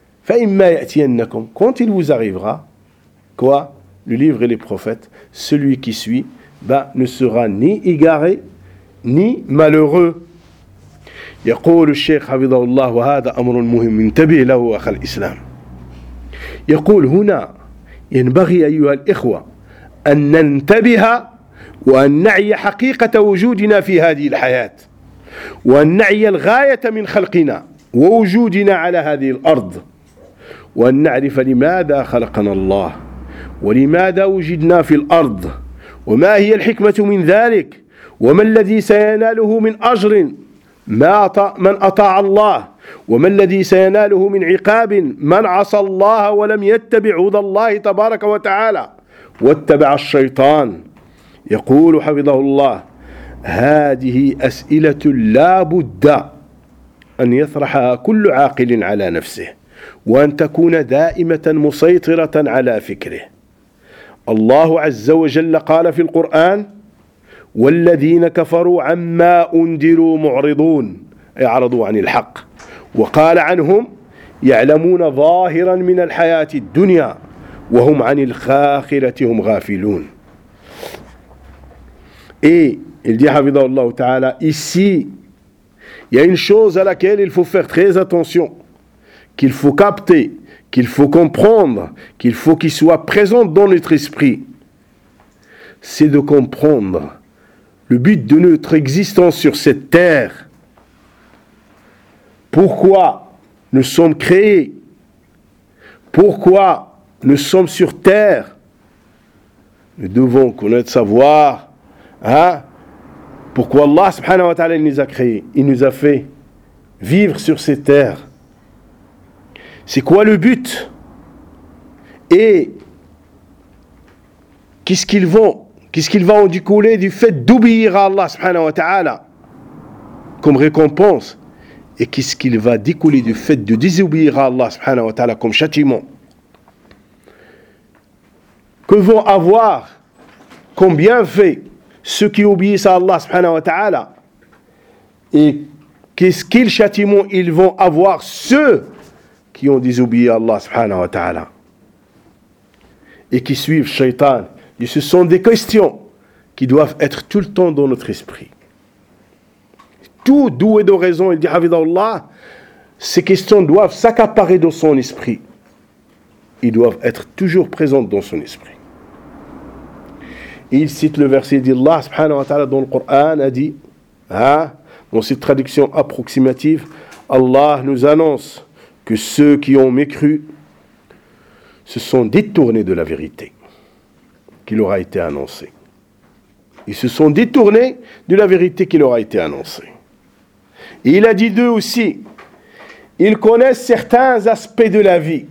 quand il vous arrivera, quoi? Le livre et les prophètes, celui qui suit bah, ne sera ni égaré ni malheureux. يقول الشيخ حفظه الله وهذا أمر مهم انتبه له أخ الإسلام. يقول هنا ينبغي أيها الإخوة أن ننتبه وأن نعي حقيقة وجودنا في هذه الحياة وأن نعي الغاية من خلقنا ووجودنا على هذه الأرض وأن نعرف لماذا خلقنا الله ولماذا وجدنا في الأرض وما هي الحكمة من ذلك وما الذي سيناله من أجر ما أطاع من أطاع الله وما الذي سيناله من عقاب من عصى الله ولم يتبع هدى الله تبارك وتعالى واتبع الشيطان. يقول حفظه الله هذه أسئلة لا بد أن يطرحها كل عاقل على نفسه وأن تكون دائمة مسيطرة على فكره. الله عز وجل قال في القرآن والذين كفروا عما أنذروا معرضون يعرضوا عن الحق وقال عنهم يعلمون ظاهرا من الحياة الدنيا وهم عن الآخرة هم غافلون. Et il dit حفظه الله تعالى ici il y a une chose à laquelle il faut faire très attention, qu'il faut capter, qu'il faut comprendre, qu'il faut qu'il soit présent dans notre esprit. C'est de comprendre le but de notre existence sur cette terre. Pourquoi nous sommes créés? Pourquoi nous sommes sur terre? Nous devons connaître, savoir, hein, pourquoi Allah subhanahu wa ta'ala nous a créés. Il nous a fait vivre sur cette terre. C'est quoi le but? Et qu'est-ce qu'ils vont, qu'est-ce qu'ils vont en découler du fait d'obéir à Allah subhanahu wa ta'ala comme récompense? Et qu'est-ce qu'il va découler du fait de désobéir à Allah subhanahu wa ta'ala comme châtiment? Que vont avoir comme bienfait ceux qui obéissent à Allah subhanahu wa ta'ala? Et qu'est-ce quel châtiment ils vont avoir ceux qui ont désobéi à Allah subhanahu wa ta'ala et qui suivent Shaitan? Et ce sont des questions qui doivent être tout le temps dans notre esprit. Tout doué de raison, il dit Hafidahullah, ces questions doivent s'accaparer dans son esprit. Ils doivent être toujours présentes dans son esprit. Et il cite le verset d'Allah subhanahu wa ta'ala dans le Coran, a dit, hein, dans cette traduction approximative, Allah nous annonce que ceux qui ont mécru se sont détournés de la vérité qui leur a été annoncée. Ils se sont détournés de la vérité qui leur a été annoncée. Et il a dit d'eux aussi, ils connaissent certains aspects de la vie,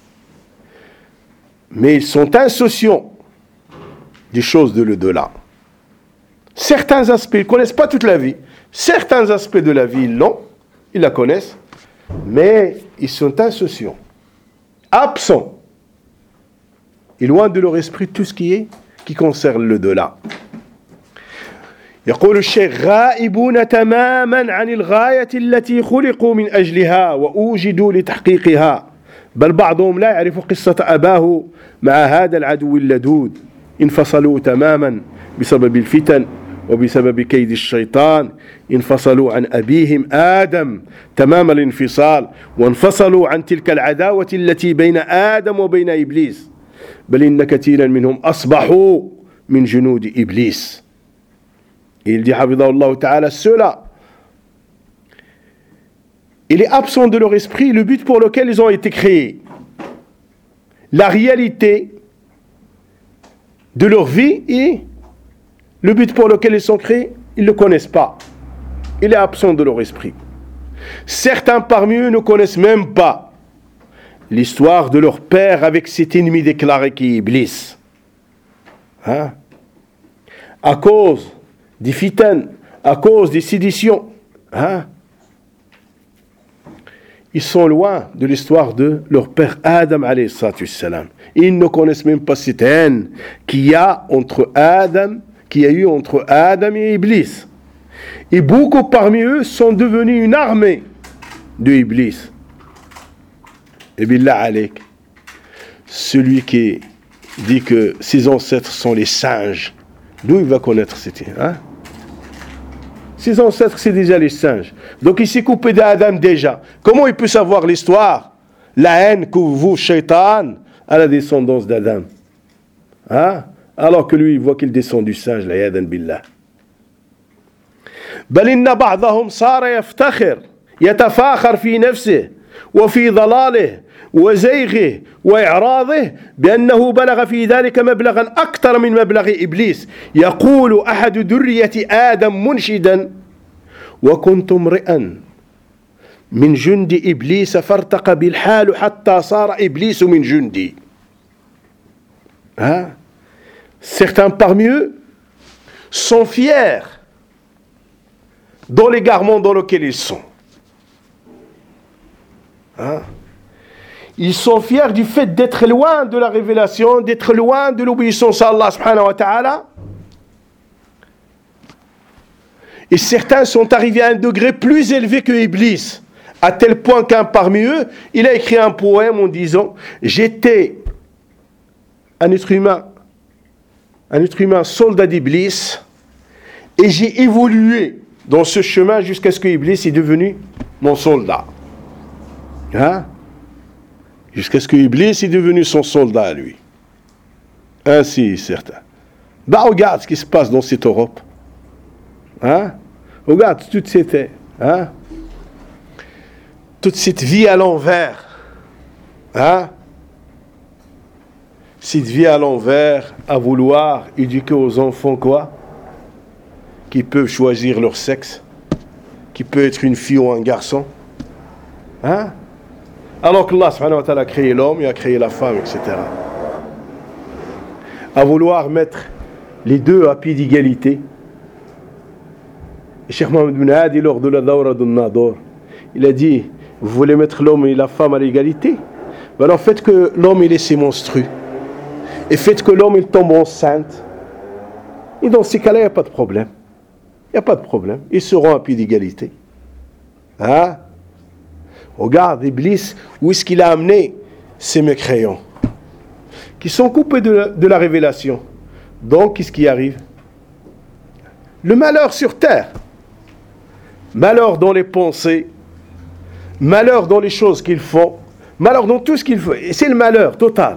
mais ils sont insouciants des choses de l'au-delà. Certains aspects, ils ne connaissent pas toute la vie. Certains aspects de la vie, ils l'ont, ils la connaissent, mais ils sont insouciants, absents, et loin de leur esprit tout ce qui est, qui concerne l'au-delà. يقول الشيخ غائبون تماما عن الغاية التي خلقوا من أجلها وأوجدوا لتحقيقها بل بعضهم لا يعرف قصة أباه مع هذا العدو اللدود انفصلوا تماما بسبب الفتن وبسبب كيد الشيطان انفصلوا عن أبيهم آدم تمام الانفصال وانفصلوا عن تلك العداوة التي بين آدم وبين إبليس بل إن كثيرا منهم أصبحوا من جنود إبليس. Et il dit, Hafidahullah ta'ala, ceux-là, il est absent de leur esprit le but pour lequel ils ont été créés. La réalité de leur vie et le but pour lequel ils sont créés, ils ne le connaissent pas. Il est absent de leur esprit. Certains parmi eux ne connaissent même pas l'histoire de leur père avec cet ennemi déclaré qui est Iblis. Hein? À cause des fitan, à cause des séditions, hein? Ils sont loin de l'histoire de leur père Adam alayhi salatu wassalam. Ils ne connaissent même pas cette haine qu'il y a entre Adam, qu'il y a eu entre Adam et Iblis. Et beaucoup parmi eux sont devenus une armée de Iblis. Et billah alayk, celui qui dit que ses ancêtres sont les singes, d'où il va connaître cette hein? Ses ancêtres, c'est déjà les singes. Donc il s'est coupé d'Adam déjà. Comment il peut savoir l'histoire, la haine que vous, Shaitan, à la descendance d'Adam, hein? Alors que lui, il voit qu'il descend du singe, la yadan billah. بل إن بعضهم صار يفتخر يتفاخر في نفسه وفي ضلاله وزيغه وإعراضه بأنه بلغ في ذلك مبلغا أكثر من مبلغ إبليس يقول أحد ذرية آدم منشدا وكنت امرئا من جند إبليس فارتقى بالحال حتى صار إبليس من جندي. Hein? Certains parmi eux sont fiers dans l'égarement dans lequel ils sont. Hein? Ils sont fiers du fait d'être loin de la révélation, d'être loin de l'obéissance à Allah subhanahu wa ta'ala. Et certains sont arrivés à un degré plus élevé que Iblis, à tel point qu'un parmi eux, il a écrit un poème en disant « J'étais un être humain, un être humain soldat d'Iblis, et j'ai évolué dans ce chemin jusqu'à ce que Iblis est devenu mon soldat. Hein? Jusqu'à ce que Iblis est devenu son soldat, lui. Ainsi, certain. Bah, regarde ce qui se passe dans cette Europe. Hein? Regarde toute cette, hein? toute cette vie à l'envers. Hein? Cette vie à l'envers, à vouloir éduquer aux enfants quoi? Qui peuvent choisir leur sexe, qui peut être une fille ou un garçon. Hein? Alors que Allah subhanahu wa ta'ala a créé l'homme, il a créé la femme, et cetera. À vouloir mettre les deux à pied d'égalité. Et Cheikh Mohamed bin Hadi, lors de la Dawra d'Un-Nador, il a dit, vous voulez mettre l'homme et la femme à l'égalité? Ben alors faites que l'homme il est monstrueux. Et faites que l'homme il tombe enceinte. Et dans ces cas-là, il n'y a pas de problème. Il n'y a pas de problème. Ils seront à pied d'égalité. Hein? Regarde, Iblis, où est-ce qu'il a amené ces mécréants qui sont coupés de la, de la révélation. Donc, qu'est-ce qui arrive? Le malheur sur terre. Malheur dans les pensées. Malheur dans les choses qu'ils font. Malheur dans tout ce qu'ils font. Et c'est le malheur total.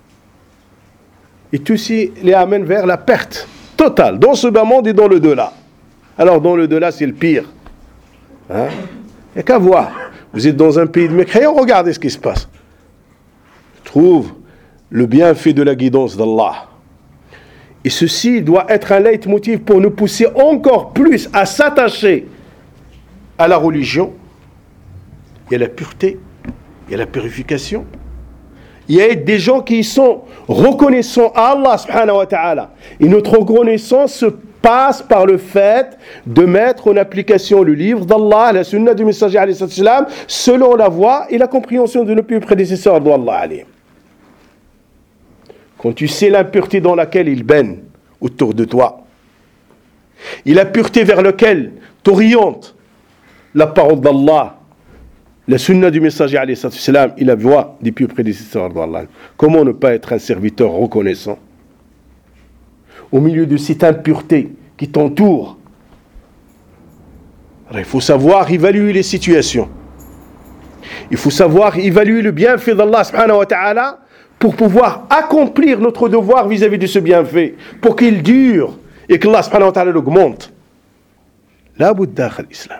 Et tout ceci les amène vers la perte totale. Dans ce bas monde et dans le delà. Alors, dans le delà, c'est le pire. Hein? Il n'y a qu'à voir. Vous êtes dans un pays de mécréants, regardez ce qui se passe. Trouve le bienfait de la guidance d'Allah. Et ceci doit être un leitmotiv pour nous pousser encore plus à s'attacher à la religion. Il y a la pureté, il y a la purification. Il y a des gens qui sont reconnaissants à Allah subhanahu wa ta'ala. Et notre reconnaissance se passe par le fait de mettre en application le livre d'Allah, la sunna du messager alayhi salam, selon la voie et la compréhension de nos plus prédécesseurs d'Allah alayhi. Quand tu sais l'impureté dans laquelle il baigne autour de toi, et la pureté vers laquelle t'oriente la parole d'Allah, la sunna du messager alayhi salam et la voie des plus prédécesseurs d'Allah, comment ne pas être un serviteur reconnaissant au milieu de cette impureté qui t'entoure? Alors, il faut savoir évaluer les situations. Il faut savoir évaluer le bienfait d'Allah subhanahu wa ta'ala pour pouvoir accomplir notre devoir vis-à-vis de ce bienfait, pour qu'il dure et que Allah subhanahu wa ta'ala l'augmente. La Bouddha l'islam.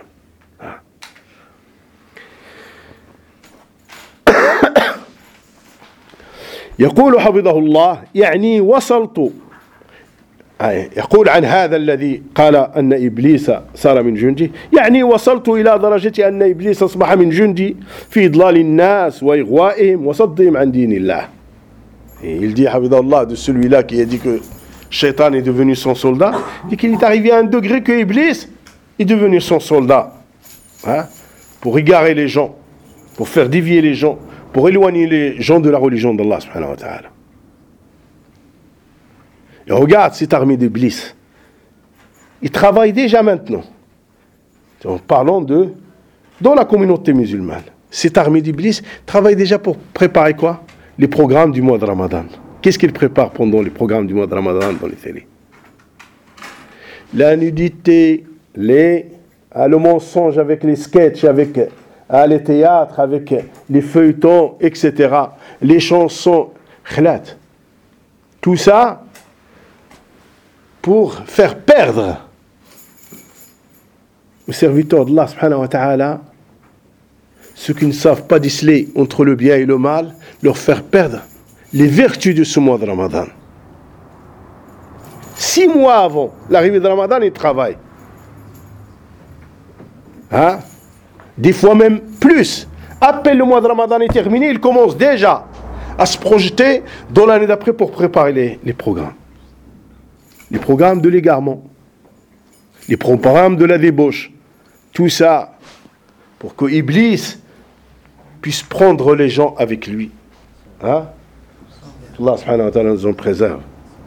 يقول حفظه الله يعني وصلت يقول عن هذا الذي قال أن إبليس صار من جندي يعني وصلت إلى درجة أن إبليس أصبح من جندي في إضلال الناس وإغوائهم وصدهم عن دين الله. Et il dit حفظه الله de celui-là qui a dit que Shaitan est devenu son soldat, il dit qu'il est arrivé à un degré que Iblis est devenu son soldat, hein, pour égarer les gens, pour faire dévier les gens, pour éloigner les gens de la religion d'Allah subhanahu wa ta'ala. Et regarde cette armée d'Iblis. Ils travaillent déjà maintenant. En parlant de, dans la communauté musulmane, cette armée d'Iblis travaille déjà pour préparer quoi? Les programmes du mois de Ramadan. Qu'est-ce qu'ils préparent pendant les programmes du mois de Ramadan dans les télés? La nudité, les, ah, le mensonge avec les sketchs, avec ah, les théâtres, avec les feuilletons, et cetera. Les chansons, khlat. Tout ça pour faire perdre aux serviteurs d'Allah subhanahu wa ta'ala, ceux qui ne savent pas déceler entre le bien et le mal, leur faire perdre les vertus de ce mois de Ramadan. Six mois avant l'arrivée de Ramadan, ils travaillent. Hein? Des fois même plus. À peine le mois de Ramadan est terminé, ils commencent déjà à se projeter dans l'année d'après pour préparer les, les programmes. Les programmes de l'égarement, les programmes de la débauche, tout ça pour que Iblis puisse prendre les gens avec lui. Hein? Allah subhanahu wa ta'ala nous en préserve.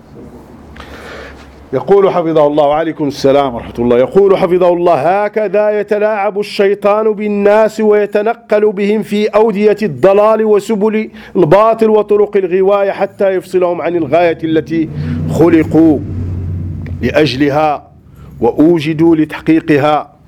يقول حفظه الله وعليكم السلام ورحمة الله يقول حفظه الله هكذا يتلاعب الشيطان بالناس ويتنقل بهم في أودية الضلال وسبل الباطل وطرق الغواية حتى يفصلهم عن الغاية التي خلقوا لأجلها وأوجدوا لتحقيقها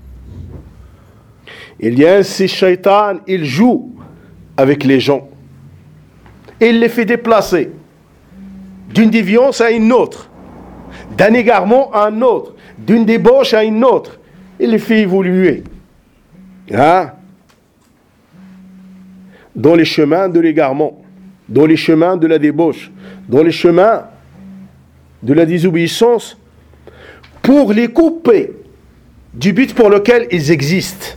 Il y a ainsi Shaitan, il joue avec les gens. Il les fait déplacer d'une déviance à une autre, d'un égarement à un autre, d'une débauche à une autre. Il les fait évoluer. Hein? Dans les chemins de l'égarement, dans les chemins de la débauche, dans les chemins de la désobéissance, pour les couper du but pour lequel ils existent.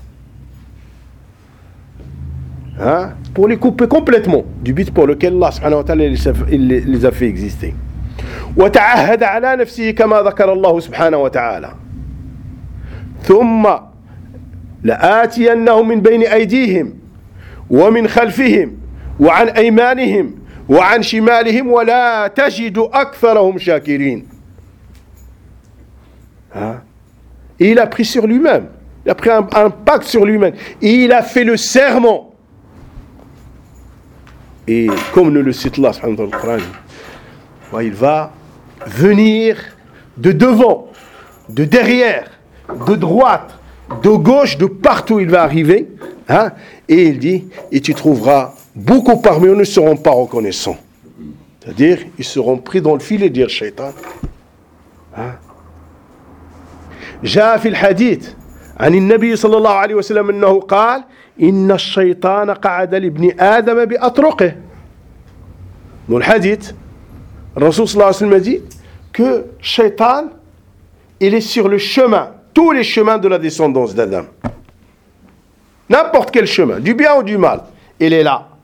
Hein? Pour les couper complètement du but pour lequel Allah subhanahu wa ta'ala les a fait exister. وتعهد على نفسه كما ذكر الله سبحانه وتعالى ثم لآتينهم من بين أيديهم ومن خلفهم وعن أيمانهم وعن شمالهم ولا تجد أكثرهم شاكرين. Hein? Et il a pris sur lui-même, il a pris un, un pacte sur lui-même, et il a fait le serment. Et comme nous le cite Allah subhanahu wa ta'ala, il va venir de devant, de derrière, de droite, de gauche, de partout il va arriver. Hein? Et il dit, et tu trouveras beaucoup parmi eux ne seront pas reconnaissants. C'est-à-dire, ils seront pris dans le filet, dire Shaitan. Hein? جاء في الحديث عن النبي صلى الله عليه وسلم أنه قال إن الشيطان قعد لابن آدم بأطرقه. Dans le hadith, le Rasul sallallahu alayhi wa sallam a dit que Shaitan, il est sur le chemin, tous les chemins de la descendance d'Adam. N'importe quel chemin, du bien ou du mal, il est là.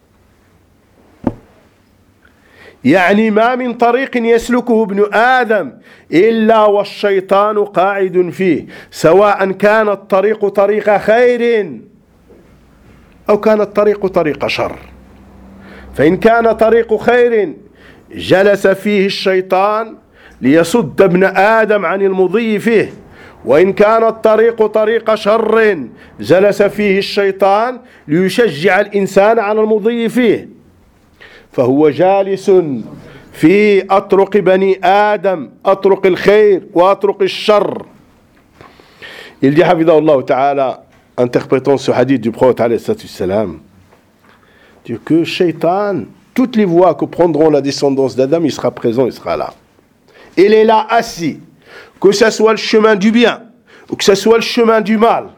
يعني ما من طريق يسلكه ابن آدم إلا والشيطان قاعد فيه سواء كان الطريق طريق خير أو كان الطريق طريق شر فإن كان طريق خير جلس فيه الشيطان ليصد ابن آدم عن المضي فيه وإن كان الطريق طريق شر جلس فيه الشيطان ليشجع الإنسان على المضي فيه فهو جالس في أطرق بني آدم أطرق الخير وأطرق الشر. Il dit حفظه الله تعالى, interprétant ce hadith du prophète alayhi salam, que Shaitan, toutes les voies que prendront la descendance d'Adam, il sera présent, il sera là. Il est là assis, que ce soit le chemin du bien ou que ce soit le chemin du mal.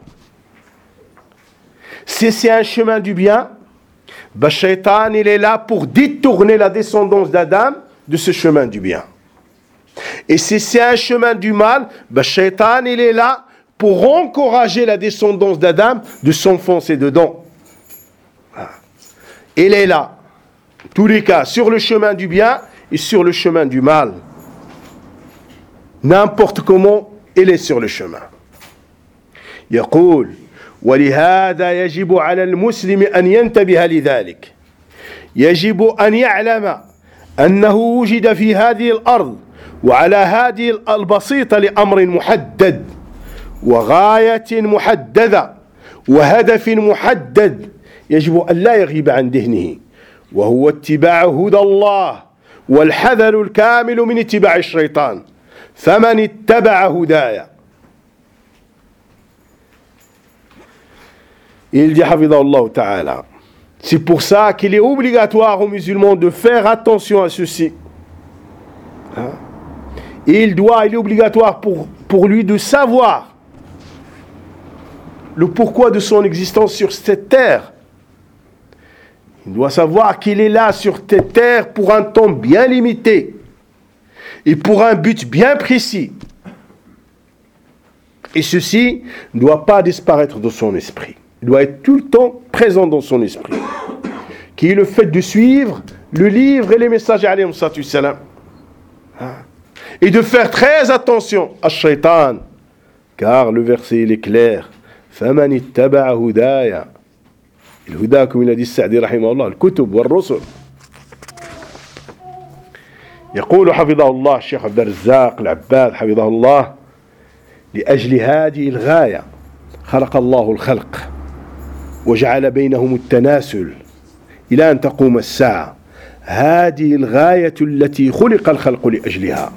Si c'est un chemin du bien, bah, Shaitan, il est là pour détourner la descendance d'Adam de ce chemin du bien. Et si c'est un chemin du mal, bah, Shaitan, il est là pour encourager la descendance d'Adam de s'enfoncer dedans. Il est là, en tous les cas, sur le chemin du bien et sur le chemin du mal. N'importe comment, il est sur le chemin. يقول ولهذا يجب على المسلم أن ينتبه لذلك يجب أن يعلم أنه وجد في هذه الأرض وعلى هذه البسيطة لأمر محدد وغاية محددة وهدف محدد يجب أن لا يغيب عن ذهنه وهو اتباع هدى الله والحذر الكامل من اتباع الشيطان فمن اتبع هدايا. Il dit hafidahullah ta'ala, c'est pour ça qu'il est obligatoire aux musulmans de faire attention à ceci. Hein? Il doit, il est obligatoire pour, pour lui de savoir le pourquoi de son existence sur cette terre. Il doit savoir qu'il est là sur cette terre pour un temps bien limité et pour un but bien précis. Et ceci ne doit pas disparaître de son esprit. Il doit être tout le temps présent dans son esprit. Qui est le fait de suivre le livre et les messages alayhi salam. Et de faire très attention à Shaitan. Car le verset il est clair. فَمَنِ اتَّبَعَ هُدَايَ. Le huda, comme il a dit Sa'di rahimahullah, الكتب والرسل. يقول حفظه الله الشيخ عبد الرزاق العباد حفظه الله لأجل هذه الغاية خلق الله الخلق وجعل بينهم التناسل إلى أن تقوم الساعة. هذه الغاية التي خلق الخلق لأجلها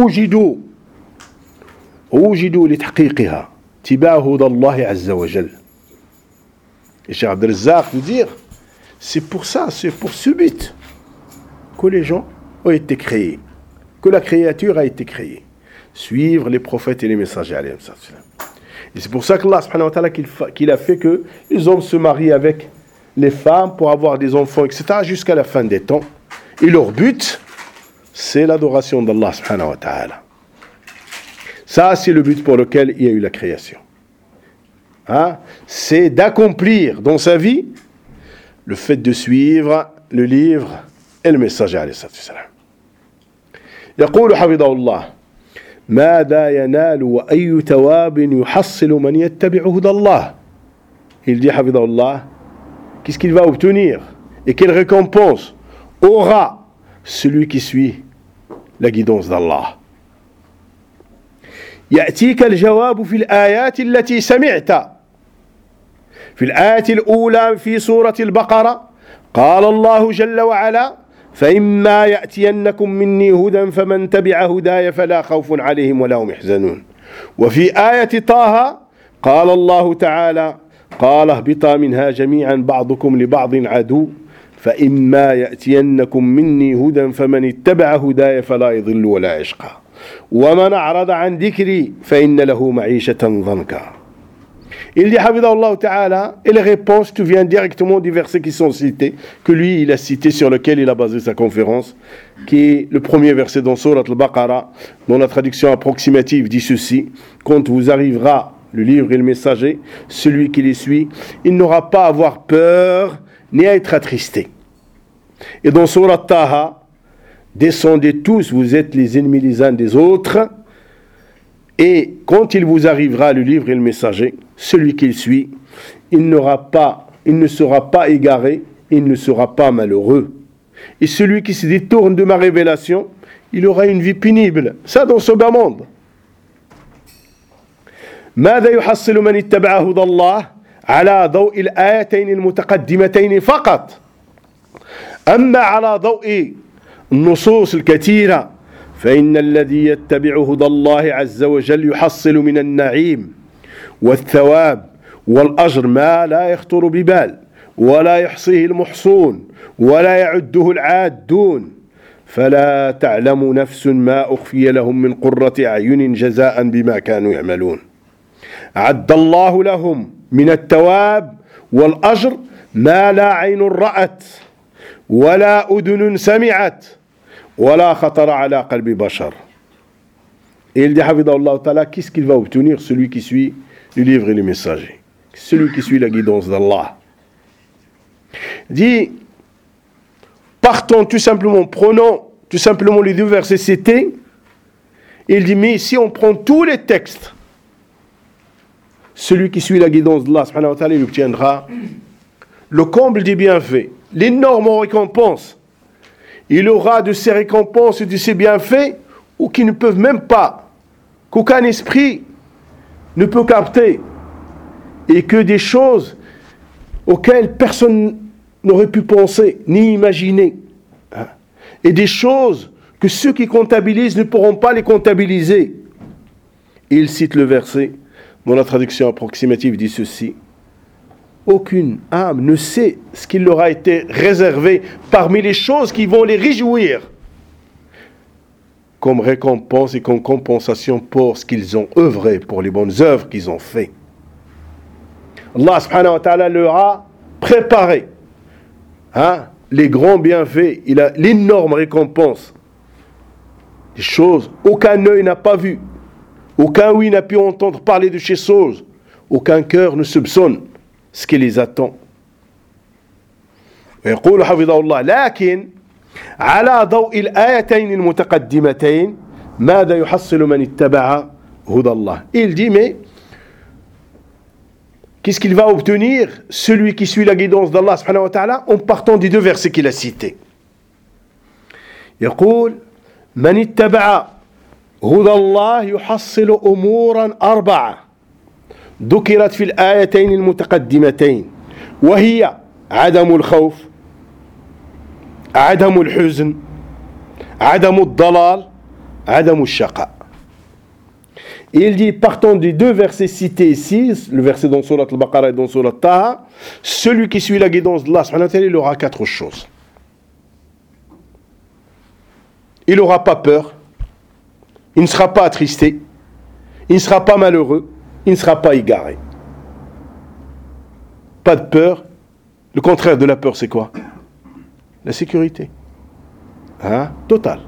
وأوجدوا أوجدوا لتحقيقها اتباع هدى الله عز وجل Et Cheikh Abdel Razzaq vous dire, c'est pour ça, c'est pour ce but que les gens ont été créés, que la créature a été créée. Suivre les prophètes et les messagers. Et c'est pour ça qu'Allah subhanahu wa ta'ala qu'il, qu'il a fait que les hommes se marient avec les femmes pour avoir des enfants, et cetera jusqu'à la fin des temps. Et leur but, c'est l'adoration d'Allah subhanahu wa ta'ala. Ça, c'est le but pour lequel il y a eu la création. Hein? C'est d'accomplir dans sa vie le fait de suivre le livre et le messager alayhi salam. يقول حفظه الله ماذا ينال وأي ثواب يحصل من يتبع هدى الله. Il dit حفظه الله, qu'est-ce qu'il va obtenir et quelle récompense aura celui qui suit la guidance d'Allah. يأتيك الجواب في الآيات التي سمعت. في الآية الأولى في سورة البقرة قال الله جل وعلا فإما يأتينكم مني هدى فمن تبع هداي فلا خوف عليهم ولا هم يحزنون. وفي آية طه قال الله تعالى قال اهبطا منها جميعا بعضكم لبعض عدو فإما يأتينكم مني هدى فمن اتبع هداي فلا يضل ولا يشقى ومن أعرض عن ذكري فإن له معيشة ضنكا. Il dit Hafidahullah Ta'ala, et les réponses te viennent directement des versets qui sont cités, que lui il a cité, sur lequel il a basé sa conférence, qui est le premier verset dans Surat al-Baqarah, dont la traduction approximative dit ceci: quand vous arrivera le livre et le messager, celui qui les suit, il n'aura pas à avoir peur ni à être attristé. Et dans Surat Taha, descendez tous, vous êtes les ennemis les uns des autres. Et quand il vous arrivera le livre et le messager, celui qui le suit, il n'aura pas, il ne sera pas égaré, il ne sera pas malheureux. Et celui qui se détourne de ma révélation, il aura une vie pénible. Ça dans ce bas monde. ماذا يحصل من اتبع هدى الله على ضوء الآيتين المتقدمتين فقط. أما على ضوء النصوص الكثيرة فإن الذي يتبع هدى الله عز وجل يحصل من النعيم والثواب والأجر ما لا يخطر ببال ولا يحصيه المحصون ولا يعده العادون فلا تعلم نفس ما أخفي لهم من قرة أعين جزاء بما كانوا يعملون. أعد الله لهم من الثواب والأجر ما لا عين رأت ولا أذن سمعت ولا خطر على قلب بشر. Et il dit Hafidahullah Ta'ala, qu'est-ce qu'il va obtenir celui qui suit le livre et le messager, celui qui suit la guidance d'Allah. Il dit, partons tout simplement, prenons tout simplement les deux versets cités. Il dit, mais si on prend tous les textes, celui qui suit la guidance d'Allah subhanahu wa ta'ala, il obtiendra le comble des bienfaits, l'énorme récompense. Il aura de ces récompenses et de ces bienfaits ou qui ne peuvent même pas, qu'aucun esprit ne peut capter, et que des choses auxquelles personne n'aurait pu penser ni imaginer, hein, et des choses que ceux qui comptabilisent ne pourront pas les comptabiliser. Et il cite le verset dont la traduction approximative dit ceci: aucune âme ne sait ce qui leur a été réservé parmi les choses qui vont les réjouir comme récompense et comme compensation pour ce qu'ils ont œuvré, pour les bonnes œuvres qu'ils ont fait. Allah subhanahu wa ta'ala leur a préparé, hein, les grands bienfaits, il a l'énorme récompense, des choses aucun œil n'a pas vu, aucun ouïe n'a pu entendre parler de ces choses, aucun cœur ne soupçonne ce qui les attend. ويقول حفظه الله لكن على ضوء الآيتين المتقدمتين ماذا يحصل من اتبع هدى الله. Il dit, mais qu'est-ce qu'il va obtenir celui qui suit la guidance d'Allah subhanahu wa ta'ala en partant des deux versets qu'il a cités. يقول من اتبع هدى الله يحصل أمورا أربعة ذكرت في الآيتين المتقدمتين وهي عدم الخوف عدم الحزن عدم الضلال عدم الشقاء. Et il dit, partant des deux versets cités ici, le verset dans Surat al-Baqarah et dans Surat Taha, celui qui suit la guidance d'Allah subhanahu wa ta'ala, il aura quatre choses. Il n'aura pas peur, il ne sera pas attristé, il ne sera pas malheureux, il ne sera pas égaré. Pas de peur. Le contraire de la peur, c'est quoi? La sécurité. Hein? Totale.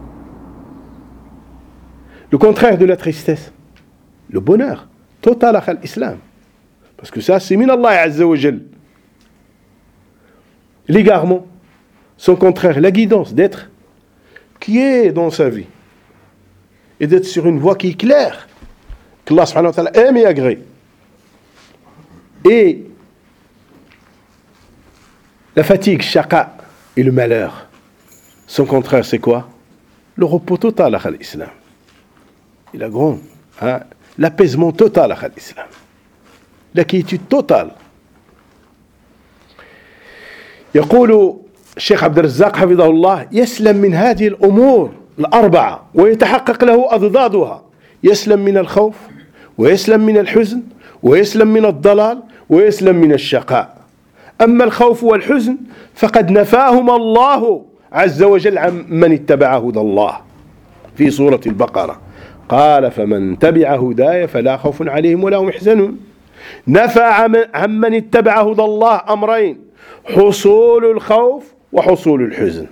Le contraire de la tristesse, le bonheur. Total à l'islam. Parce que ça, c'est min Allah Azza wa Jal. L'égarement, son contraire, la guidance d'être qui est dans sa vie et d'être sur une voie qui est claire, qu'Allah subhanahu wa ta'ala aime et agrée. Et la fatigue, shaqa et le malheur, son contraire, c'est quoi? Le repos total à l'islam. Et la grande, hein, l'apaisement total à l'islam. La quiétude totale. يقول الشيخ عبد الرزاق حفظه الله يسلم من هذه الأمور الأربعة ويتحقق له أضدادها. يسلم من الخوف ويسلم من الحزن ويسلم من الضلال ويسلم من الشقاء. أما الخوف والحزن فقد نفاهما الله عز وجل عن من اتبع هدى الله في سورة البقرة. قال فمن تبع هداي فلا خوف عليهم ولا هم يحزنون. نفى عن من اتبع هدى الله أمرين: حصول الخوف وحصول الحزن.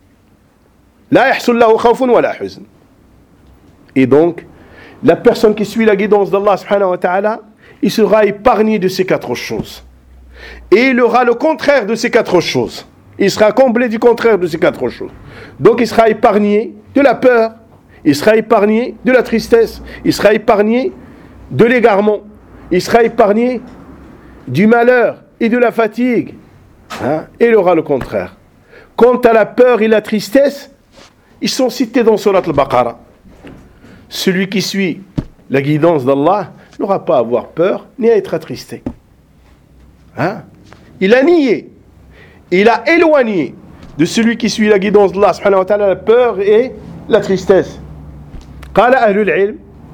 لا يحصل له خوف ولا حزن. Et donc, la personne qui suit la guidance d'Allah subhanahu wa ta'ala, il sera épargné de ces quatre choses. Et il aura le contraire de ces quatre choses. Il sera comblé du contraire de ces quatre choses. Donc il sera épargné de la peur, il sera épargné de la tristesse, il sera épargné de l'égarement, il sera épargné du malheur et de la fatigue. Hein? Et il aura le contraire. Quant à la peur et la tristesse, ils sont cités dans Surat al-Baqarah. Celui qui suit la guidance d'Allah n'aura pas à avoir peur ni à être attristé. Hein? Il a nié, il a éloigné de celui qui suit la guidance d'Allah subhanahu wa ta'ala la peur et la tristesse. قال أهل العلم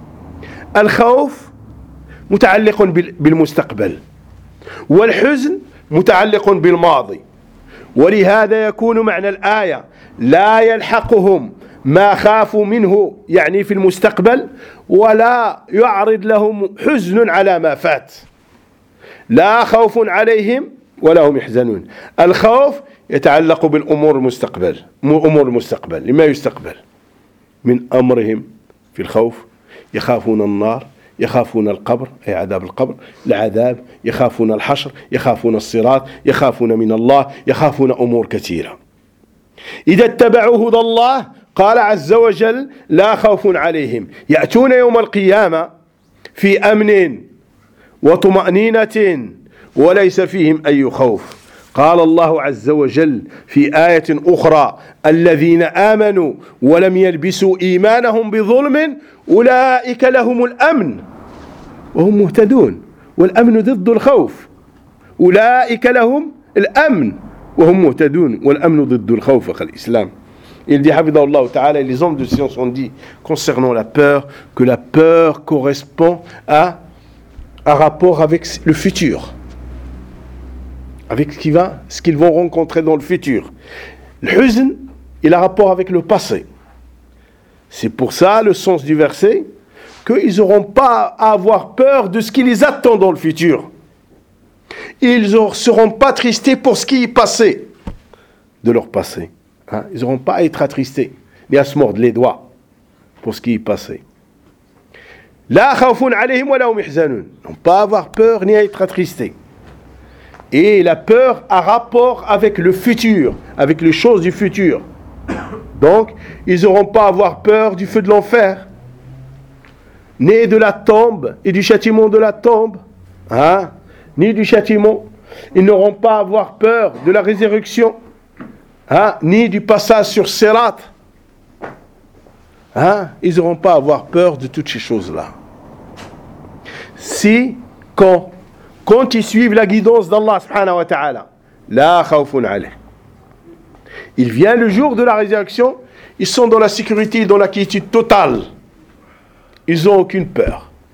الخوف متعلق بالمستقبل والحزن متعلق بالماضي ولهذا يكون معنى الآية لا يلحقهم ما خافوا منه يعني في المستقبل ولا يعرض لهم حزن على ما فات. لا خوف عليهم ولا هم يحزنون. الخوف يتعلق بالأمور المستقبل أمور المستقبل لما يستقبل من أمرهم في الخوف يخافون النار يخافون القبر أي عذاب القبر العذاب يخافون الحشر يخافون الصراط يخافون من الله يخافون أمور كثيرة. إذا اتبعوا هدى الله قال عز وجل لا خوف عليهم يأتون يوم القيامة في أمن وطمأنينة وليس فيهم أي خوف. قال الله عز وجل في آية أخرى الذين آمنوا ولم يلبسوا إيمانهم بظلم أولئك لهم الأمن وهم مهتدون. والأمن ضد الخوف. أولئك لهم الأمن وهم مهتدون والأمن ضد الخوف في الإسلام. Il dit Hafidahullah Ta'ala, et les hommes de science ont dit concernant la peur que la peur correspond à un rapport avec le futur, avec ce, qui va, ce qu'ils vont rencontrer dans le futur. Le huzn, il a rapport avec le passé. C'est pour ça le sens du verset, qu'ils n'auront pas à avoir peur de ce qui les attend dans le futur. Ils ne seront pas tristés pour ce qui est passé de leur passé. Hein? Ils n'auront pas à être attristés, ni à se mordre les doigts pour ce qui est passé. La khawfun alayhim wa la hum yahzanun. Non pas avoir peur ni à être attristés. Et la peur a rapport avec le futur, avec les choses du futur. Donc, ils n'auront pas à avoir peur du feu de l'enfer, ni de la tombe et du châtiment de la tombe, hein? Ni du châtiment. Ils n'auront pas à avoir peur de la résurrection, hein? Ni du passage sur Sirat. Hein? Ils n'auront pas à avoir peur de toutes ces choses-là. Si, quand, quand ils suivent la guidance d'Allah subhanahu wa ta'ala, la khawfun alayh. Il vient le jour de la résurrection, ils sont dans la sécurité, dans la quiétude totale. Ils n'ont aucune peur.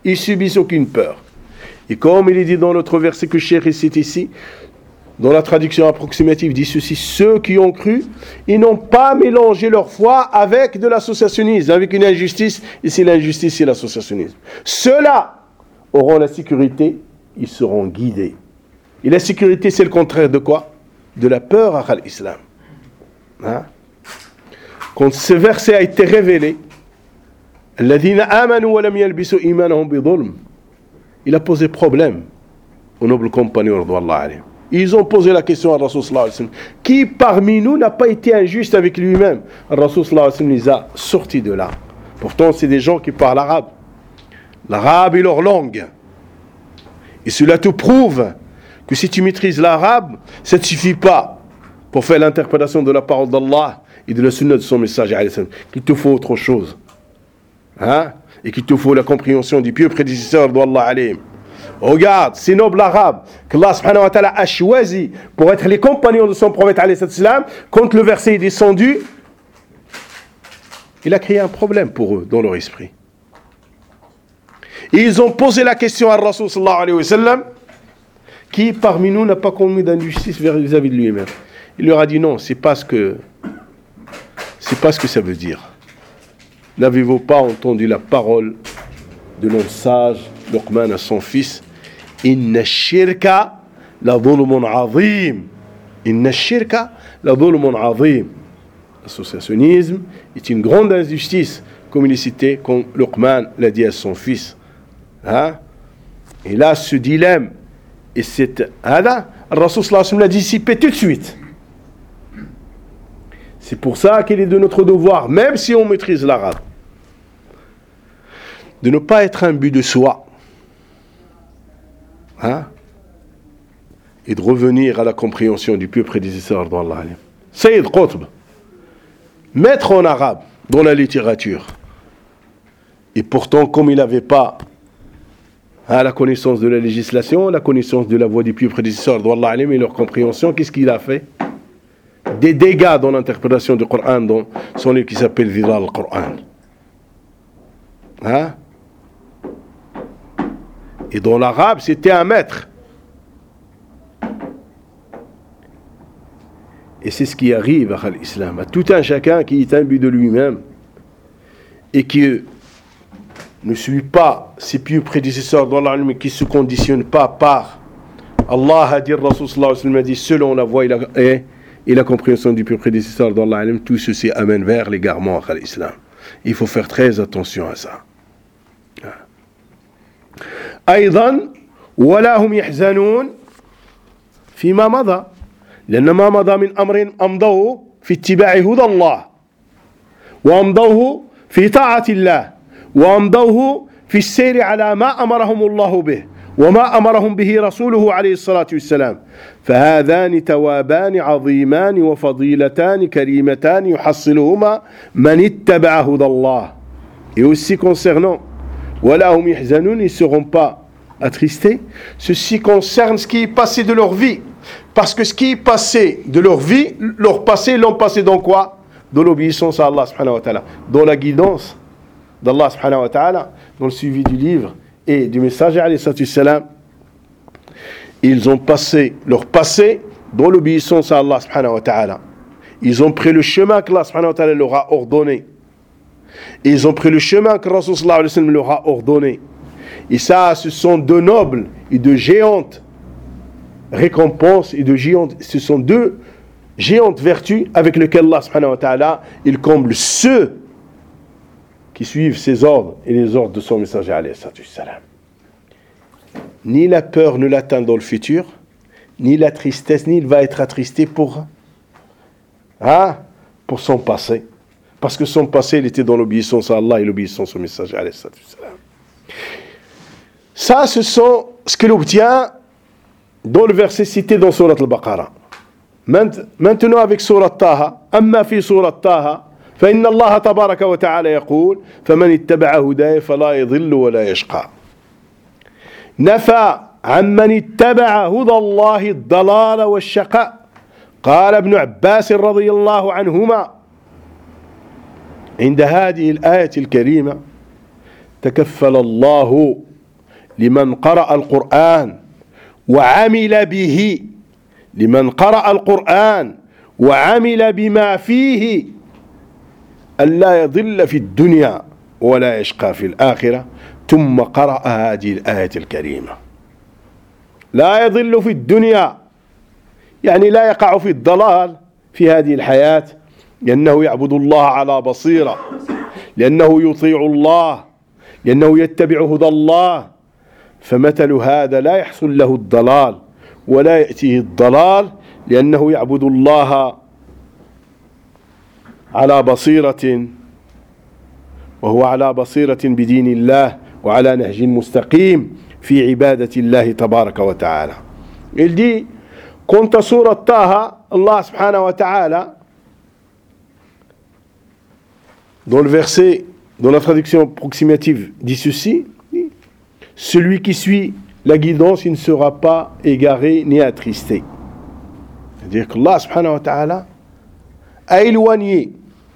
Ils subissent aucune peur. Et comme il est dit dans l'autre verset que Cheikh cite ici, dans la traduction approximative, dit ceci: ceux qui ont cru, ils n'ont pas mélangé leur foi avec de l'associationnisme, avec une injustice, et c'est l'injustice, c'est l'associationnisme. Ceux-là auront la sécurité, ils seront guidés. Et la sécurité, c'est le contraire de quoi? De la peur à l'islam. Hein? Quand ce verset a été révélé, الذين آمنوا ولم يلبسوا إيمانهم بظلم, il a posé problème aux nobles compagnons radouallahu alayhim. Ils ont posé la question à Rasul sallallahu alayhi wa sallam: qui parmi nous n'a pas été injuste avec lui-même? Rasul sallallahu alayhi wa sallam les a sortis de là. Pourtant, c'est des gens qui parlent arabe. L'arabe est leur langue. Et cela te prouve que si tu maîtrises l'arabe, ça ne suffit pas pour faire l'interprétation de la parole d'Allah et de la sunna de son message, qu'il te faut autre chose. Hein? Et qu'il te faut la compréhension du pieux prédécesseur d'Allah alayhim. Regarde, ces nobles arabes qu'Allah subhanahu wa ta'ala a choisi pour être les compagnons de son prophète alayhi salam, quand le verset est descendu, il a créé un problème pour eux dans leur esprit. Et ils ont posé la question à Rasul sallallahu alayhi wa sallam: qui parmi nous n'a pas commis d'injustice vis-à-vis de lui-même? Il leur a dit: non, c'est pas ce que c'est pas ce que ça veut dire. N'avez-vous pas entendu la parole de l'homme sage Luqman à son fils: Inna shirka la dhulmun azim. Inna shirka la dhulmun azim. L'associationnisme est une grande injustice, comme il est cité, quand Luqman l'a dit à son fils. Hein? Et là, ce dilemme et cette hada, Rasul sallallahu alayhi wa sallam l'a dissipé tout de suite. C'est pour ça qu'il est de notre devoir, même si on maîtrise l'arabe, de ne pas être un but de soi, hein? Et de revenir à la compréhension du pieux prédécesseur d'Allah. Sayyid Qutb, maître en arabe dans la littérature, et pourtant comme il n'avait pas hein, la connaissance de la législation, la connaissance de la voix du pieux prédécesseur d'Allah et leur compréhension, qu'est-ce qu'il a fait? Des dégâts dans l'interprétation du Coran, dans son livre qui s'appelle Zilal al-Coran. Hein? Et dans l'arabe, c'était un maître. Et c'est ce qui arrive à l'islam, à tout un chacun qui est imbu de lui-même et qui ne suit pas ses pieux prédécesseurs dans l'âme, mais qui ne se conditionne pas par Allah a dit, Rasul sallallahu alayhi wa sallam a dit, selon la voie et la, et, et la compréhension du pieux prédécesseur dans l'âme, tout ceci amène vers l'égarement à l'islam. Il faut faire très attention à ça. أيضا ولا هم يحزنون فيما مضى لأن ما مضى من أمر أمضوه في اتباع هدى الله وأمضوه في طاعة الله وأمضوه في السير على ما أمرهم الله به وما أمرهم به رسوله عليه الصلاة والسلام فهذان توابان عظيمان وفضيلتان كريمتان يحصلهما من اتبع هدى الله. Et aussi concernant ولا هم يحزنون, ils ne seront pas attristés. Ceci concerne ce qui est passé de leur vie. Parce que ce qui est passé de leur vie, leur passé, l'ont passé dans quoi? Dans l'obéissance à Allah subhanahu wa ta'ala, dans la guidance d'Allah subhanahu wa ta'ala, dans le suivi du livre et du messager alayhi salam. Ils ont passé leur passé dans l'obéissance à Allah subhanahu wa ta'ala. Ils ont pris le chemin que Allah subhanahu wa ta'ala leur a ordonné. Ils ont pris le chemin que Rasul sallallahu alayhi wa sallam leur a ordonné. Et ça, ce sont de nobles et de géantes récompenses et de géantes, ce sont deux géantes vertus avec lesquelles Allah subhanahu wa ta'ala, il comble ceux qui suivent ses ordres et les ordres de son messager alayhi salam. Ni la peur ne l'atteint dans le futur, ni la tristesse, ni il va être attristé pour, hein, pour son passé. Parce que son passé, il était dans l'obéissance à Allah et l'obéissance au messager alayhi salam. Ça, ce sont ce que l'on obtient dans le verset cité dans Surat al-Baqarah. Maintenant avec Surat Taha, أما في سورة طه فإن الله تبارك وتعالى يقول فمن اتبع هداي فلا يضل ولا يشقى. نفى عمن اتبع هدى الله الضلال والشقاء. قال ابن عباس رضي الله عنهما عند هذه الآية الكريمة تكفل الله لمن قرأ القرآن وعمل به لمن قرأ القرآن وعمل بما فيه ألا يضل في الدنيا ولا يشقى في الآخرة. ثم قرأ هذه الآية الكريمة: لا يضل في الدنيا، يعني لا يقع في الضلال في هذه الحياة، لأنه يعبد الله على بصيرة، لأنه يطيع الله، لأنه يتبع هدى الله. فمثل هذا لا يحصل له الضلال ولا يأتيه الضلال، لأنه يعبد الله على بصيرة، وهو على بصيرة بدين الله وعلى نهج مستقيم في عبادة الله تبارك وتعالى. Il dit, quant à Surat Taha, Allah subhanahu wa ta'ala, dans le verset, dans la traduction approximative, dit ceci: celui qui suit la guidance, il ne sera pas égaré ni attristé. C'est-à-dire qu'Allah subhanahu wa ta'ala a éloigné,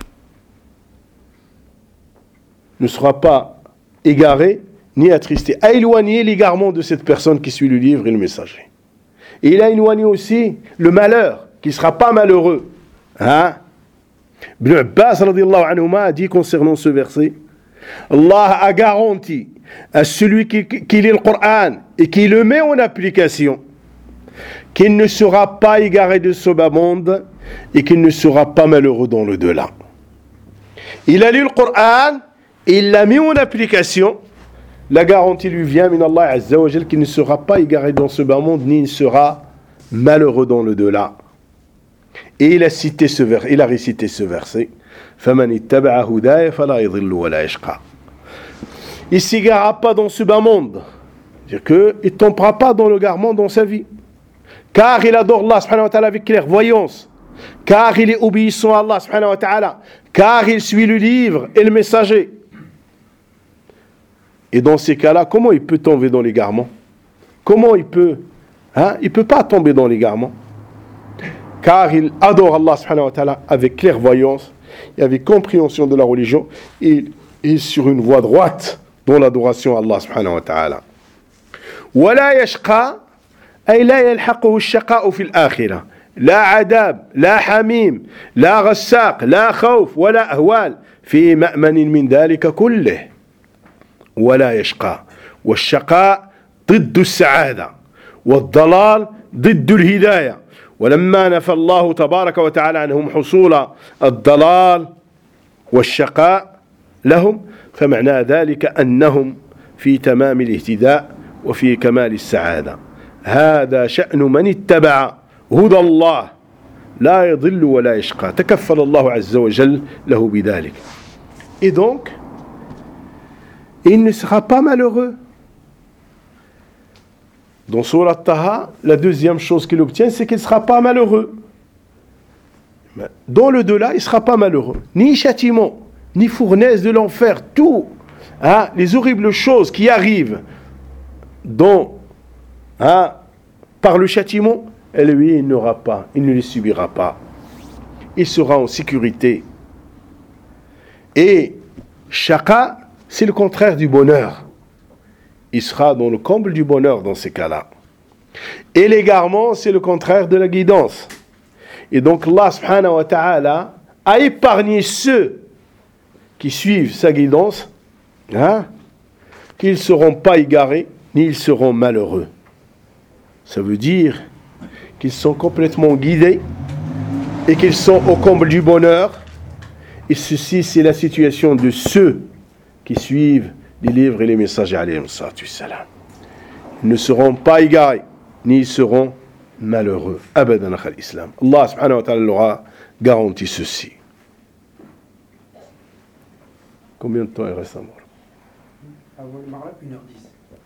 ne sera pas égaré ni attristé, a éloigné l'égarement de cette personne qui suit le livre et le messager. Et il a éloigné aussi le malheur, qui ne sera pas malheureux. Hein? Ibn Abbas radiyallahu anhuma a dit concernant ce verset: Allah a garanti à celui qui, qui lit le Coran et qui le met en application qu'il ne sera pas égaré de ce bas monde et qu'il ne sera pas malheureux dans le delà. Il a lu le Coran, il l'a mis en application, la garantie lui vient min Allah Azza wa Jal qu'il ne sera pas égaré dans ce bas monde ni il sera malheureux dans le delà. Et il a cité ce vers, il a récité ce verset: فَمَنِ اتَّبَعَ هُدَايَ فَلَا يَضِلُّ وَلَا يَشْقَى. Il ne s'égarera pas dans ce bas monde, c'est-à-dire qu'il ne tombera pas dans le garement dans sa vie, car il adore Allah subhanahu wa ta'ala avec clairvoyance, car il est obéissant à Allah subhanahu wa ta'ala, car il suit le livre et le messager. Et dans ces cas-là, comment il peut tomber dans l'égarement? Comment il peut hein? Il ne peut pas tomber dans l'égarement, car il adore Allah subhanahu wa ta'ala avec clairvoyance et avec compréhension de la religion, et il est sur une voie droite dans l'adoration à Allah subhanahu wa ta'ala. ولا يشقى أي لا يلحقه الشقاء في الآخرة، لا عذاب لا حميم لا غساق لا خوف ولا أهوال في مأمن من ذلك كله. ولا يشقى، والشقاء ضد السعادة، والضلال ضد الهداية. ولما نفى الله تبارك وتعالى عنهم حصول الضلال والشقاء لهم، فمعنى ذلك أنهم في تمام الاهتداء وفي كمال السعادة. هذا شأن من اتبع هدى الله، لا يضل ولا يشقى، تكفل الله عز وجل له بذلك. Et donc, il ne sera pas malheureux. Dans Surat Taha, la deuxième chose qu'il obtient, c'est qu'il ne sera pas malheureux. Dans le delà, il ne sera pas malheureux. Ni châtiment, ni fournaise de l'enfer, tout, hein, les horribles choses qui arrivent dont, hein, par le châtiment, et lui, il n'aura pas, il ne les subira pas. Il sera en sécurité. Et shaqa, c'est le contraire du bonheur. Il sera dans le comble du bonheur dans ces cas-là. Et l'égarement, c'est le contraire de la guidance. Et donc Allah subhanahu wa ta'ala a épargné ceux qui suivent sa guidance, hein, qu'ils ne seront pas égarés, ni ils seront malheureux. Ça veut dire qu'ils sont complètement guidés et qu'ils sont au comble du bonheur. Et ceci, c'est la situation de ceux qui suivent les livres et les messagers alayhim salatu salam. Ils ne seront pas égarés, ni ils seront malheureux. Abadan akhal islam. Allah subhanahu wa ta'ala leur a garanti ceci. Combien de temps il reste à moi? Avant le Maghreb, une heure dix.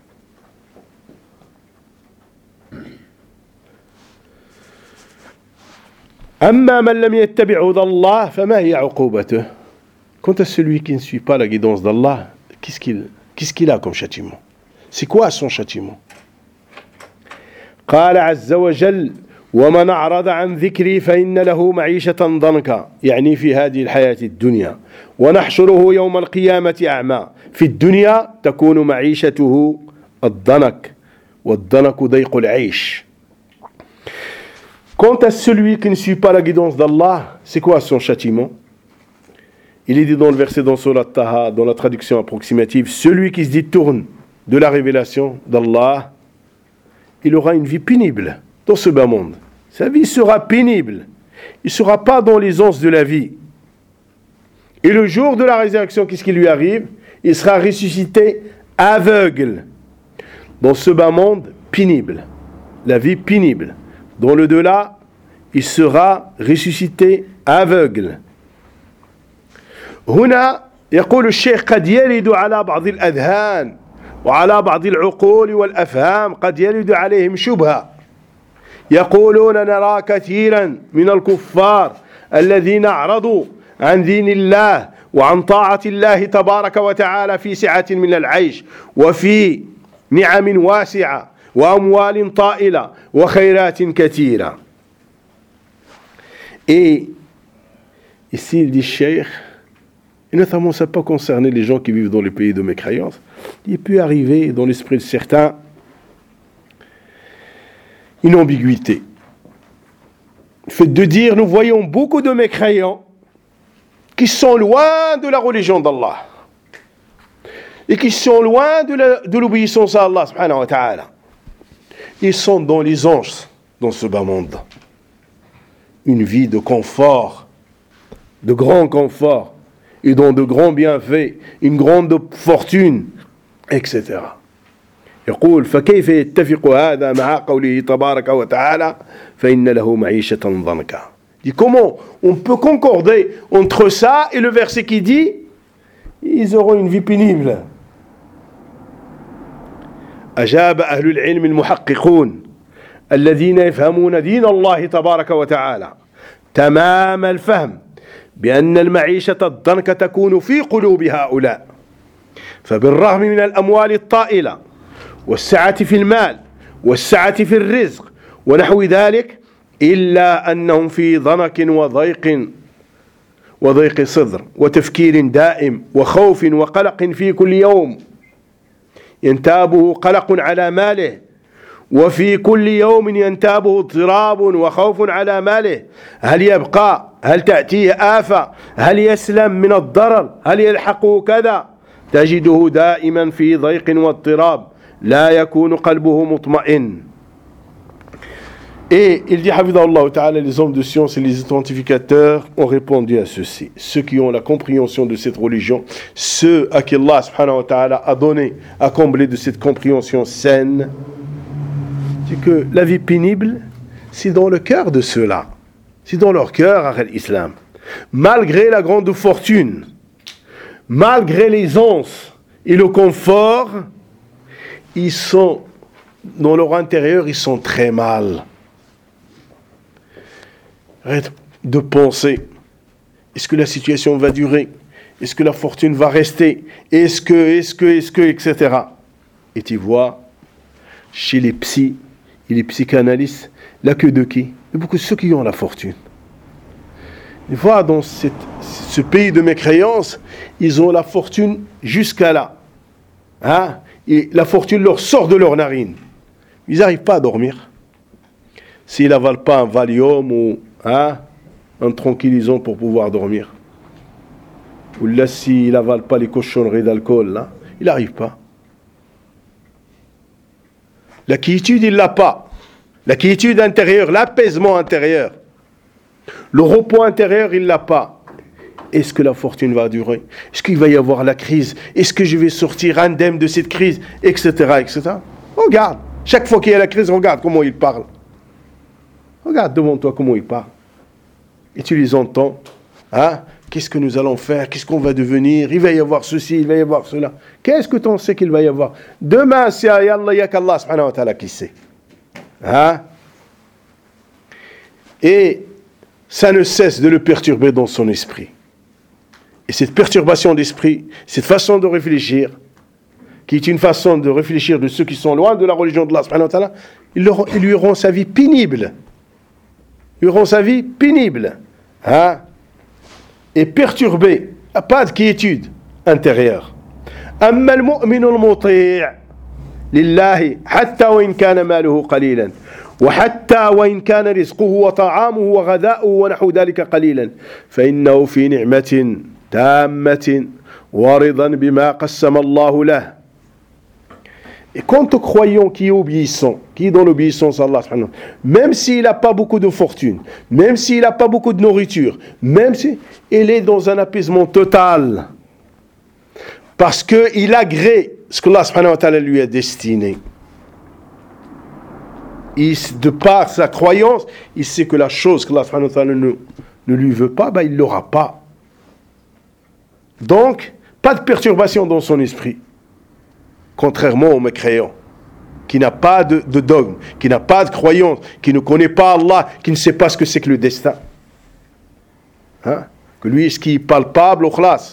أما من لم يتبع هدى الله فما هي عقوبته. Quant à celui qui ne suit pas la guidance d'Allah, qu'est-ce qu'il, qu'est-ce qu'il a comme châtiment? C'est quoi son châtiment? قال عز وجل ومن أعرض عن ذكري فإن له معيشة ضنكا، يعني في هذه الحياة الدنيا، ونحشره يوم القيامة أعمى. في الدنيا تكون معيشته الضنك والضنك ضيق العيش. Quant à celui qui ne suit pas la guidance d'Allah, c'est quoi son châtiment? Il est dit dans le verset dans Surat Taha, dans la traduction approximative, celui qui se détourne de la révélation d'Allah, il aura une vie pénible dans ce bas monde. Sa vie sera pénible. Il ne sera pas dans l'aisance de la vie. Et le jour de la résurrection, qu'est-ce qui lui arrive? Il sera ressuscité aveugle. Dans ce bas monde pénible. La vie pénible. Dans le delà, il sera ressuscité aveugle. هنا يقول الشيخ قد يلد على بعض الأذهان وعلى بعض العقول والأفهام قد يلد عليهم شبهة يقولون نرى كثيرا من الكفار الذين أعرضوا عن دين الله وعن طاعة الله تبارك وتعالى في سعة من العيش وفي نعم واسعة وأموال طائلة وخيرات كثيرة. Et ici il dit Cheikh, et notamment ça n'a pas concerné les gens qui vivent dans les pays de mécréance, il peut arriver dans l'esprit de certains une ambiguïté. Le fait de dire nous voyons beaucoup de mécréants qui sont loin de la religion d'Allah et qui sont loin de, la, de l'obéissance à Allah subhanahu wa ta'ala. Ils sont dans les anges dans ce bas monde. Une vie de confort, de grand confort, et dans de grands bienfaits, une grande fortune, et cetera. يقول فكيف يتفق هذا مع قوله تبارك وتعالى فإن له معيشة ضنكا. Dit comment on peut concorder entre ça et le verset qui dit ils auront une vie pénible. أجاب أهل العلم المحققون الذين يفهمون دين الله تبارك وتعالى تمام الفهم بأن المعيشة الضنكة تكون في قلوب هؤلاء فبالرغم من الأموال الطائلة والسعة في المال والسعة في الرزق ونحو ذلك إلا أنهم في ضنك وضيق وضيق صدر وتفكير دائم وخوف وقلق في كل يوم ينتابه قلق على ماله وفي كل يوم ينتابه اضطراب وخوف على ماله هل يبقى هل تأتيه آفة هل يسلم من الضرر هل يلحقه كذا تجده دائما في ضيق واضطراب لا يكون قلبه مطمئن. Et il dit Hafidahullah Ta'ala, les hommes de science et les identificateurs ont répondu à ceci. Ceux qui ont la compréhension de cette religion, ceux à qui Allah subhanahu wa ta'ala a donné, a comblé de cette compréhension saine, c'est que la vie pénible, c'est dans le cœur de ceux-là. C'est dans leur cœur, à l'islam. Malgré la grande fortune, malgré l'aisance et le confort, ils sont, dans leur intérieur, ils sont très mal. Arrête de penser, est-ce que la situation va durer? Est-ce que la fortune va rester? Est-ce que, est-ce que, est-ce que, et cetera. Et tu vois, chez les psys et les psychanalystes, la queue de qui? De beaucoup de ceux qui ont la fortune. Tu vois, dans cette, ce pays de mécréance, ils ont la fortune jusqu'à là. Hein? Et la fortune leur sort de leurs narines. Ils n'arrivent pas à dormir. S'ils n'avalent pas un Valium ou hein, un tranquillisant pour pouvoir dormir. Ou là, s'ils n'avalent pas les cochonneries d'alcool, là, il n'arrive pas. La quiétude, il ne l'a pas. La quiétude intérieure, l'apaisement intérieur. Le repos intérieur, il ne l'a pas. Est-ce que la fortune va durer? Est-ce qu'il va y avoir la crise? Est-ce que je vais sortir indemne de cette crise? Etc. etc. Regarde. Chaque fois qu'il y a la crise, regarde comment il parle. Regarde devant toi comment ils parlent. Et tu les entends. Hein? Qu'est-ce que nous allons faire? Qu'est-ce qu'on va devenir? Il va y avoir ceci, il va y avoir cela. Qu'est-ce que tu en sais qu'il va y avoir? Demain, c'est Allah, il n'y a qu'Allah subhanahu wa ta'ala qui sait. Hein? Et ça ne cesse de le perturber dans son esprit. Et cette perturbation d'esprit, cette façon de réfléchir, qui est une façon de réfléchir de ceux qui sont loin de la religion de Allah subhanahu wa ta'ala, ils, leur, ils lui auront sa vie pénible. Ils auront sa vie pénible. Hein? Et perturbée. Pas de quiétude intérieure. أما المؤمن المطيع لله حتى وإن كان ماله قليلا وحتى وإن كان رزقه وطعامه وغذاؤه ونحو ذلك قليلا فإنه في نعمة تامة ورضا بما قسم الله له. Et quant au croyant qui est obéissant, qui est dans l'obéissance à Allah, même s'il n'a pas beaucoup de fortune, même s'il n'a pas beaucoup de nourriture, même s'il est dans un apaisement total, parce qu'il agrée ce que Allah subhanahu wa ta'ala lui a destiné. Il, de par sa croyance, il sait que la chose que Allah subhanahu wa ta'ala ne, ne lui veut pas, ben il ne l'aura pas. Donc, pas de perturbation dans son esprit. Contrairement au mécréant, qui n'a pas de, de dogme, qui n'a pas de croyance, qui ne connaît pas Allah, qui ne sait pas ce que c'est que le destin. Hein? Que lui, ce qui est palpable au khlas.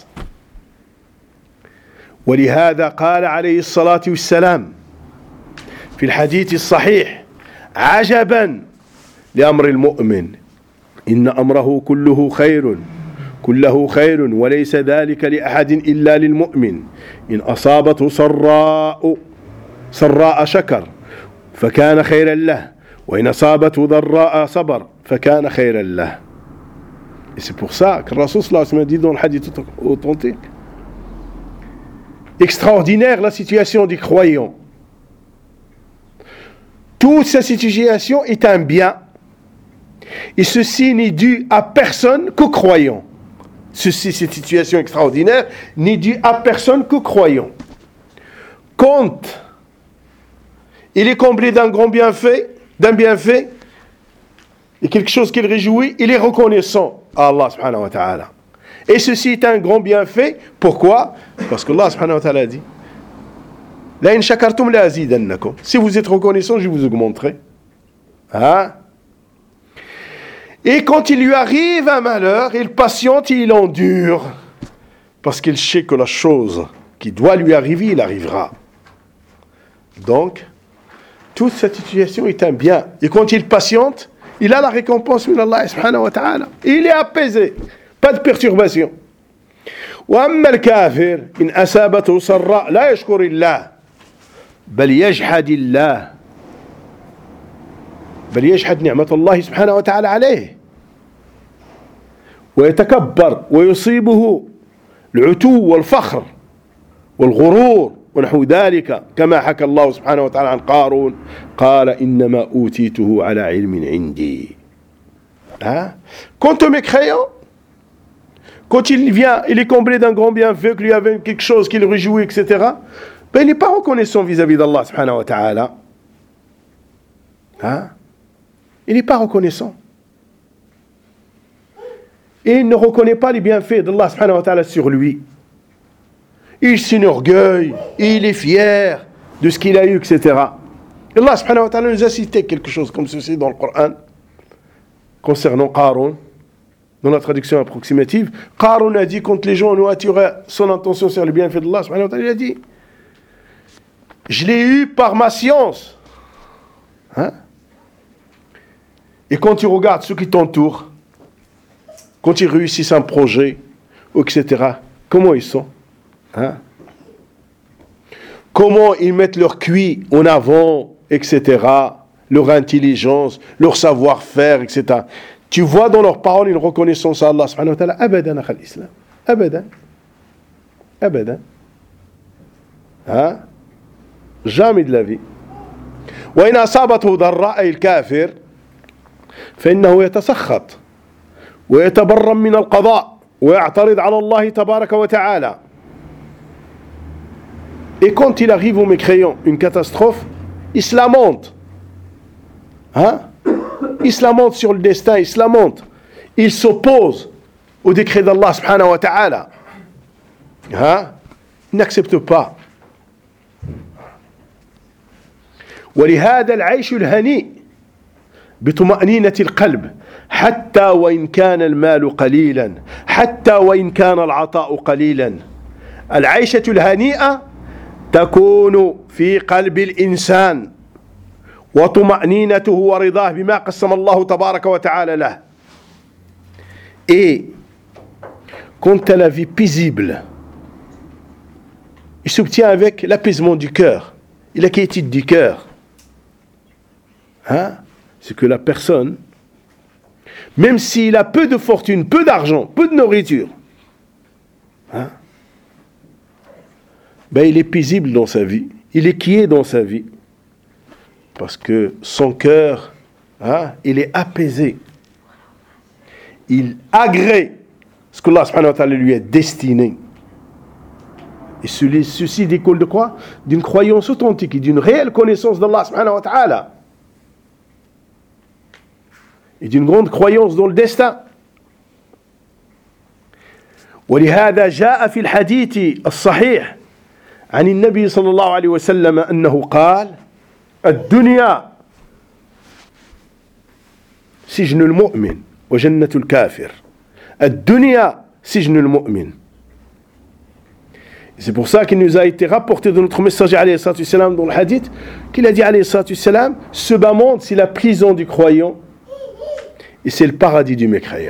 ولهذا قال عليه الصلاة والسلام في الحديث الصحيح عجبا لأمر المؤمن إن أمره كله خير كله خير وليس ذلك لأحد إلا للمؤمن إن أصابته سراء سراء شكر فكان خيرا له وإن أصابته ضراء صبر فكان خيرا له. Et c'est pour ça que le Rasul sallallahu alayhi wa sallam dit dans le hadith authentique, extraordinaire la situation du croyant. Toute sa situation est un bien. Et ceci n'est dû à personne qu'au croyant. Ceci, cette situation extraordinaire, n'est due à personne qu'au croyant. Quand il est comblé d'un grand bienfait, d'un bienfait, et quelque chose qu'il réjouit, il est reconnaissant à Allah subhanahu wa ta'ala. Et ceci est un grand bienfait. Pourquoi? Parce que Allah subhanahu wa ta'ala dit La in shakartum la azidannakum. Si vous êtes reconnaissant, je vous augmenterai. Hein? Et quand il lui arrive un malheur, il patiente et il endure. Parce qu'il sait que la chose qui doit lui arriver, il arrivera. Donc, toute cette situation est un bien. Et quand il patiente, il a la récompense de Allah subhanahu wa ta'ala. Il est apaisé. Pas de perturbation. وأما الكافر إن أصابته سراء لا يشكر الله بل يجحد الله بل يجحد نعمة الله سبحانه وتعالى عليه ويتكبر ويصيبه العتو والفخر والغرور ونحو ذلك كما حكى الله سبحانه وتعالى عن قارون قال إنما أوتيته على علم عندي. Quant au mécréant, quand il vient, il est comblé d'un grand bienfait, qu'il y avait quelque chose qui le réjouit, et cetera, ben il n'est pas reconnaissant vis-à-vis d'Allah subhanahu wa ta'ala. Hein? Il n'est pas reconnaissant. Et il ne reconnaît pas les bienfaits d'Allah subhanahu wa ta'ala sur lui. Il s'enorgueille, il est fier de ce qu'il a eu, et cetera. Allah subhanahu wa ta'ala nous a cité quelque chose comme ceci dans le Coran concernant Qarun. Dans la traduction approximative, Qarun a dit, quand les gens ont attiré son attention sur le bienfait d'Allah, il a dit, je l'ai eu par ma science. Hein? Et quand tu regardes ceux qui t'entourent, quand ils réussissent un projet, et cetera, comment ils sont? Hein? Comment ils mettent leur cuit en avant, et cetera, leur intelligence, leur savoir-faire, et cetera. Tu vois dans leurs paroles une reconnaissance à Allah subhanahu wa ta'ala. Abadan akhal islam. Abadan. Abadan. Hein? Jamais de la vie. وإن أصابته ضراء أي الكافر فإنه يتسخط ويتبرم من القضاء ويعترض على الله تبارك وتعالى. Et quand il arrive au mécréant une catastrophe, il se lamente. Hein? Il se lamente sur le destin, il se lamente. Il s'oppose au décret d'Allah subhanahu wa ta'ala. Hein? Il n'accepte pas. ولهذا العيش الهنيء بطمأنينة القلب حتى وإن كان المال قليلا حتى وإن كان العطاء قليلا. العيشة الهنيئة تكون في قلب الإنسان وطمأنينته ورضاه بما قسم الله تبارك وتعالى له. Et quant à la vie paisible, il s'obtient avec l'apaisement du cœur et la quiétude du cœur, hein, c'est que la personne, même s'il a peu de fortune, peu d'argent, peu de nourriture, hein, ben il est paisible dans sa vie, il est quiet dans sa vie, parce que son cœur, hein, il est apaisé, il agrée ce que Allah subhanahu wa ta'ala lui est destiné. Et ceci découle de quoi? D'une croyance authentique et d'une réelle connaissance d'Allah subhanahu wa ta'ala. Et d'une grande croyance dans le destin. ولهذا جاء في الحديث الصحيح عن النبي صلى الله عليه وسلم أنه قال الدنيا سجن المؤمن وجنة الكافر. الدنيا سجن المؤمن. C'est pour ça qu'il nous a été rapporté de notre messager alayhi salatu wassalam dans le hadith qu'il a dit alayhi salatu wassalam, ce bas monde c'est la prison du croyant et c'est le paradis du mécréant.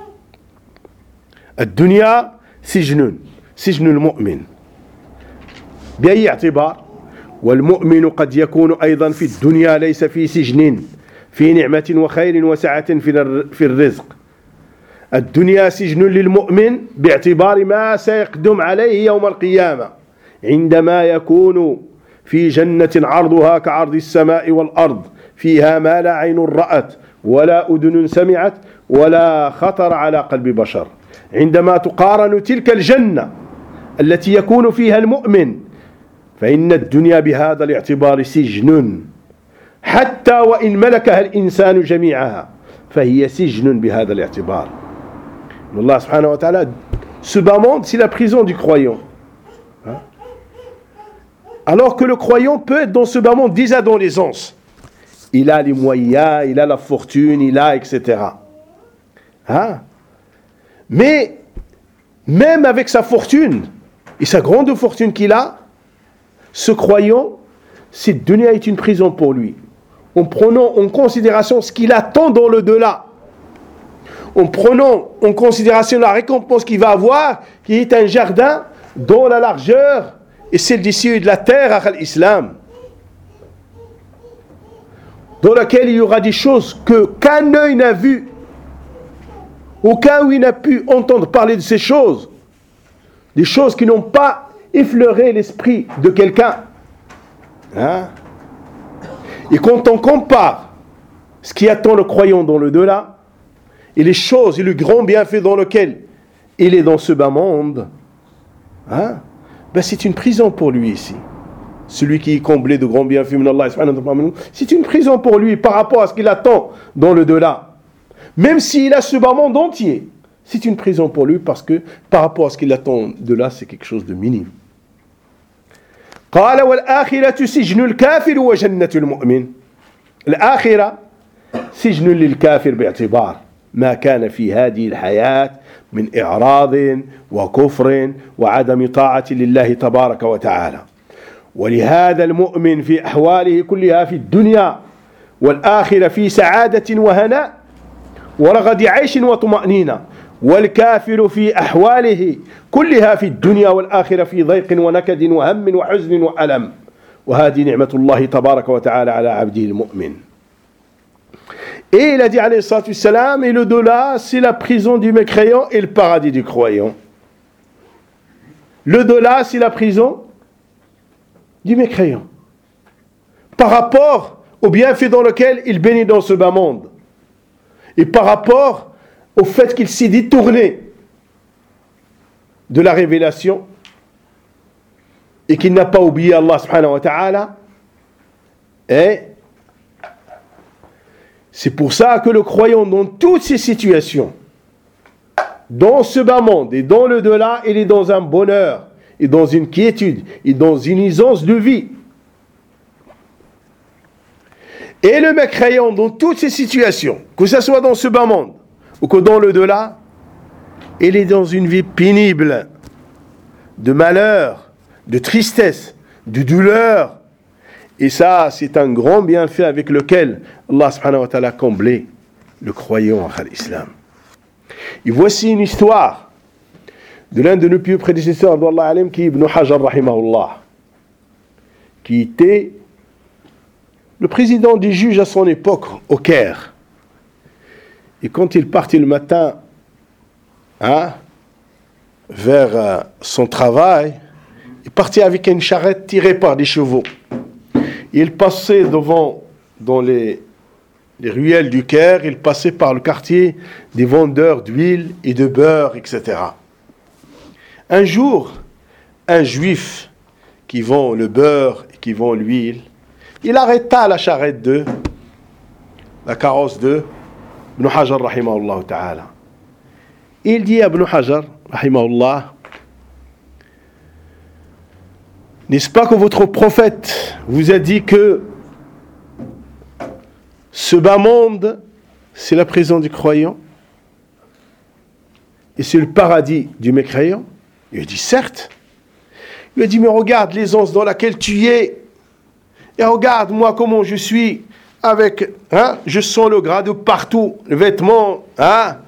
الدنيا سجن سجن المؤمن بأي اعتبار والمؤمن قد يكون أيضا في الدنيا ليس في سجن في نعمة وخير وسعة في الرزق. الدنيا سجن للمؤمن باعتبار ما سيقدم عليه يوم القيامة عندما يكون في جنة عرضها كعرض السماء والأرض فيها ما لا عين رأت ولا أذن سمعت ولا خطر على قلب بشر. عندما تقارن تلك الجنة التي يكون فيها المؤمن فإن الدنيا بهذا الاعتبار سجن حتى وإن ملكها الإنسان جميعها فهي سجن بهذا الاعتبار. Allah subhanahu wa ta'ala, ce bas monde c'est la prison du croyant, hein? Alors que le croyant peut être dans ce bas monde déjà dans l'aisance, il a les moyens, il a la fortune, il a etc, hein? Mais même avec sa fortune et sa grande fortune qu'il a, ce croyant, cette dunya est une prison pour lui, en prenant en considération ce qu'il attend dans le delà, en prenant en considération la récompense qu'il va avoir, qui est un jardin dont la largeur est celle des cieux et de la terre à l'islam, dans laquelle il y aura des choses que qu'un œil n'a vues, aucun œil n'a pu entendre parler de ces choses, des choses qui n'ont pas effleuré l'esprit de quelqu'un, hein? Et quand on compare ce qui attend le croyant dans le delà et les choses et le grand bienfait dans lequel il est dans ce bas monde, hein, ben c'est une prison pour lui ici. Celui qui est comblé de grands bienfaits, c'est une prison pour lui par rapport à ce qu'il attend dans le delà. Même s'il a ce bas monde entier, c'est une prison pour lui parce que par rapport à ce qu'il attend de là, c'est quelque chose de minime. قال والآخرة سجن الكافر وجنة المؤمن. الآخرة سجن للكافر باعتبار ما كان في هذه الحياة من إعراض وكفر وعدم طاعة لله تبارك وتعالى. ولهذا المؤمن في أحواله كلها في الدنيا والآخرة في سعادة وهناء ورغد عيش وطمأنينة، والكافر في أحواله كلها في الدنيا والآخرة في ضيق ونكد وهم وحزن وألم. وهذه نعمة الله تبارك وتعالى على عبده المؤمن. Et il a dit alayhi salatu wassalam, et le delà c'est la prison du mécréant et le paradis du croyant. Le delà c'est la prison du mécréant par rapport au bienfait dans lequel il bénit dans ce bas monde et par rapport au fait qu'il s'est détourné de la révélation et qu'il n'a pas oublié Allah subhanahu wa ta'ala. Et c'est pour ça que le croyant dans toutes ces situations, dans ce bas monde et dans le delà, il est dans un bonheur et dans une quiétude et dans une aisance de vie. Et le mécréant dans toutes ces situations, que ce soit dans ce bas monde ou que dans le delà, il est dans une vie pénible, de malheur, de tristesse, de douleur. Et ça, c'est un grand bienfait avec lequel Allah subhanahu wa ta'ala a comblé le croyant à l'islam. Et voici une histoire de l'un de nos pieux prédécesseurs, qui est Ibn Hajar rahimahullah, qui était le président des juges à son époque, au Caire. Et quand il partait le matin hein, vers euh, son travail, il partait avec une charrette tirée par des chevaux. Il passait devant, dans les, les ruelles du Caire, il passait par le quartier des vendeurs d'huile et de beurre, et cetera. Un jour, un juif qui vend le beurre et qui vend l'huile, il arrêta la charrette de, la carrosse de Ibn Hajar, rahimahullah ta'ala. Il dit à Ibn Hajar, rahimahullah, n'est-ce pas que votre prophète vous a dit que ce bas monde, c'est la prison du croyant et c'est le paradis du mécréant? Il a dit, certes. Il a dit, mais regarde l'aisance dans laquelle tu es et regarde moi comment je suis avec, hein, je sens le gras de partout, le vêtement, hein.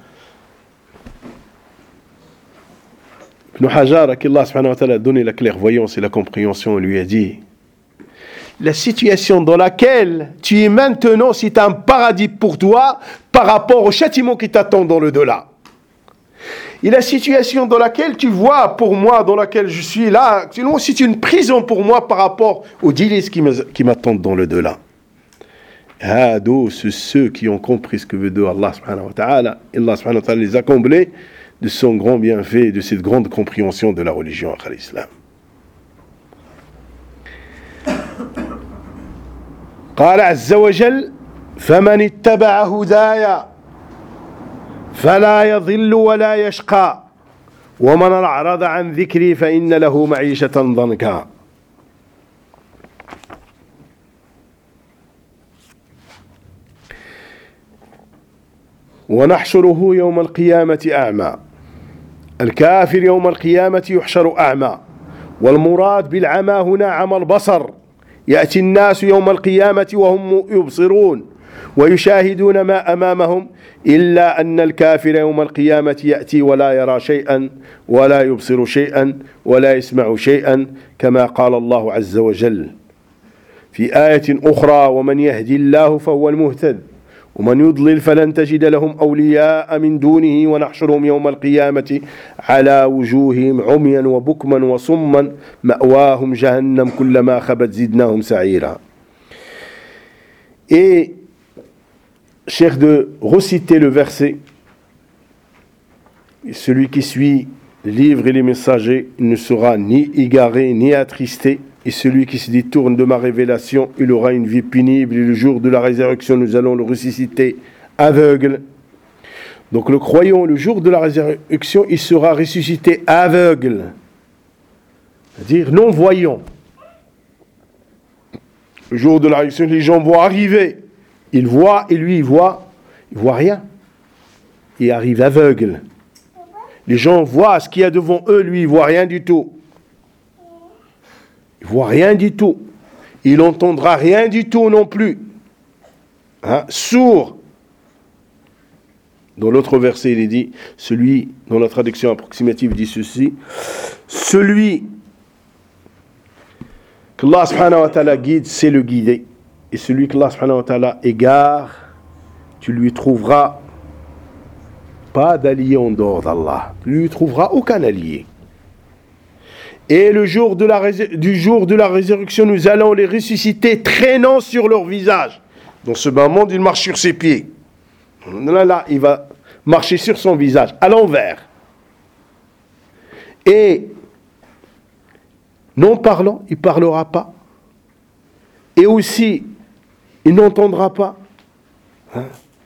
Ibn Hajar, à qui Allah subhanahu wa ta'ala a donné la clairvoyance et la compréhension, lui a dit, la situation dans laquelle tu es maintenant, c'est un paradis pour toi par rapport au châtiment qui t'attend dans le delà. Et la situation dans laquelle tu vois pour moi, dans laquelle je suis là, c'est une prison pour moi par rapport aux délices qui m'attendent dans le delà. Ah, d'où ceux qui ont compris ce que veut dire Allah subhanahu wa ta'ala, Allah subhanahu wa ta'ala les a comblés de son grand bienfait, de cette grande compréhension de la religion à l'islam. قال عز وجل فمن اتبع هدايا فلا يضل ولا يشقى ومن أعرض عن ذكري فإن له معيشة ضنكا. ونحشره يوم القيامة أعمى. الكافر يوم القيامة يحشر أعمى، والمراد بالعمى هنا عمى البصر. يأتي الناس يوم القيامة وهم يبصرون ويشاهدون ما أمامهم، إلا أن الكافر يوم القيامة يأتي ولا يرى شيئا ولا يبصر شيئا ولا يسمع شيئا، كما قال الله عز وجل في آية أخرى ومن يهدي الله فهو المهتد ومن يضلل فلن تجد لهم أولياء من دونه ونحشرهم يوم القيامة على وجوههم عميا وبكما وصما مأواهم جهنم كلما خبت زدناهم سعيرا. Et cher de reciter le verset, celui qui suit les livres et les messagers ne sera ni égaré ni attristé, et celui qui se détourne de ma révélation, il aura une vie pénible, et le jour de la résurrection, nous allons le ressusciter aveugle. Donc le croyant, le jour de la résurrection, il sera ressuscité aveugle, c'est-à-dire non-voyant. Le jour de la résurrection, les gens vont arriver, ils voient, et lui, il voit, il voit rien. Il arrive aveugle. Les gens voient ce qu'il y a devant eux, lui, il voit rien du tout. Il ne voit rien du tout. Il n'entendra rien du tout non plus. Hein? Sourd. Dans l'autre verset, il est dit, celui, dans la traduction approximative, dit ceci, celui que Allah subhanahu wa ta'ala guide, c'est le guider. Et celui que Allah subhanahu wa ta'ala égare, tu lui trouveras pas d'allié en dehors d'Allah. Tu lui trouveras aucun allié. Et le jour de la, du jour de la résurrection, nous allons les ressusciter traînant sur leur visage. Dans ce bas monde, il marche sur ses pieds. Là, là, il va marcher sur son visage, à l'envers. Et non parlant, il ne parlera pas. Et aussi, il n'entendra pas. Hein?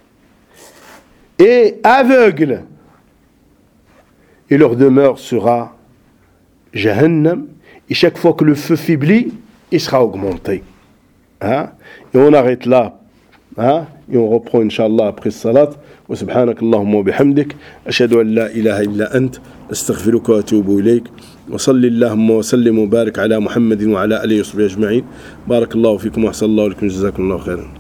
Et aveugle. Et leur demeure sera Jahannam, et chaque fois que le feu faiblit, il sera augmenté. Hein? Et on arrête là. Hein? Et on reprend, Inch'Allah, après salat. Wa subhanak Allahumma wa bihamdik. Ashhadu an la ilaha illa ant. Astaghfiruka wa atubu ilayk. Wa salli Allahumma wa sallim wa barik ala Muhammadin wa ala alihi wa sahbihi ajma'in. Barakallahu fikum wa ahsanallahu alaykum. Jazakumullahu khairan.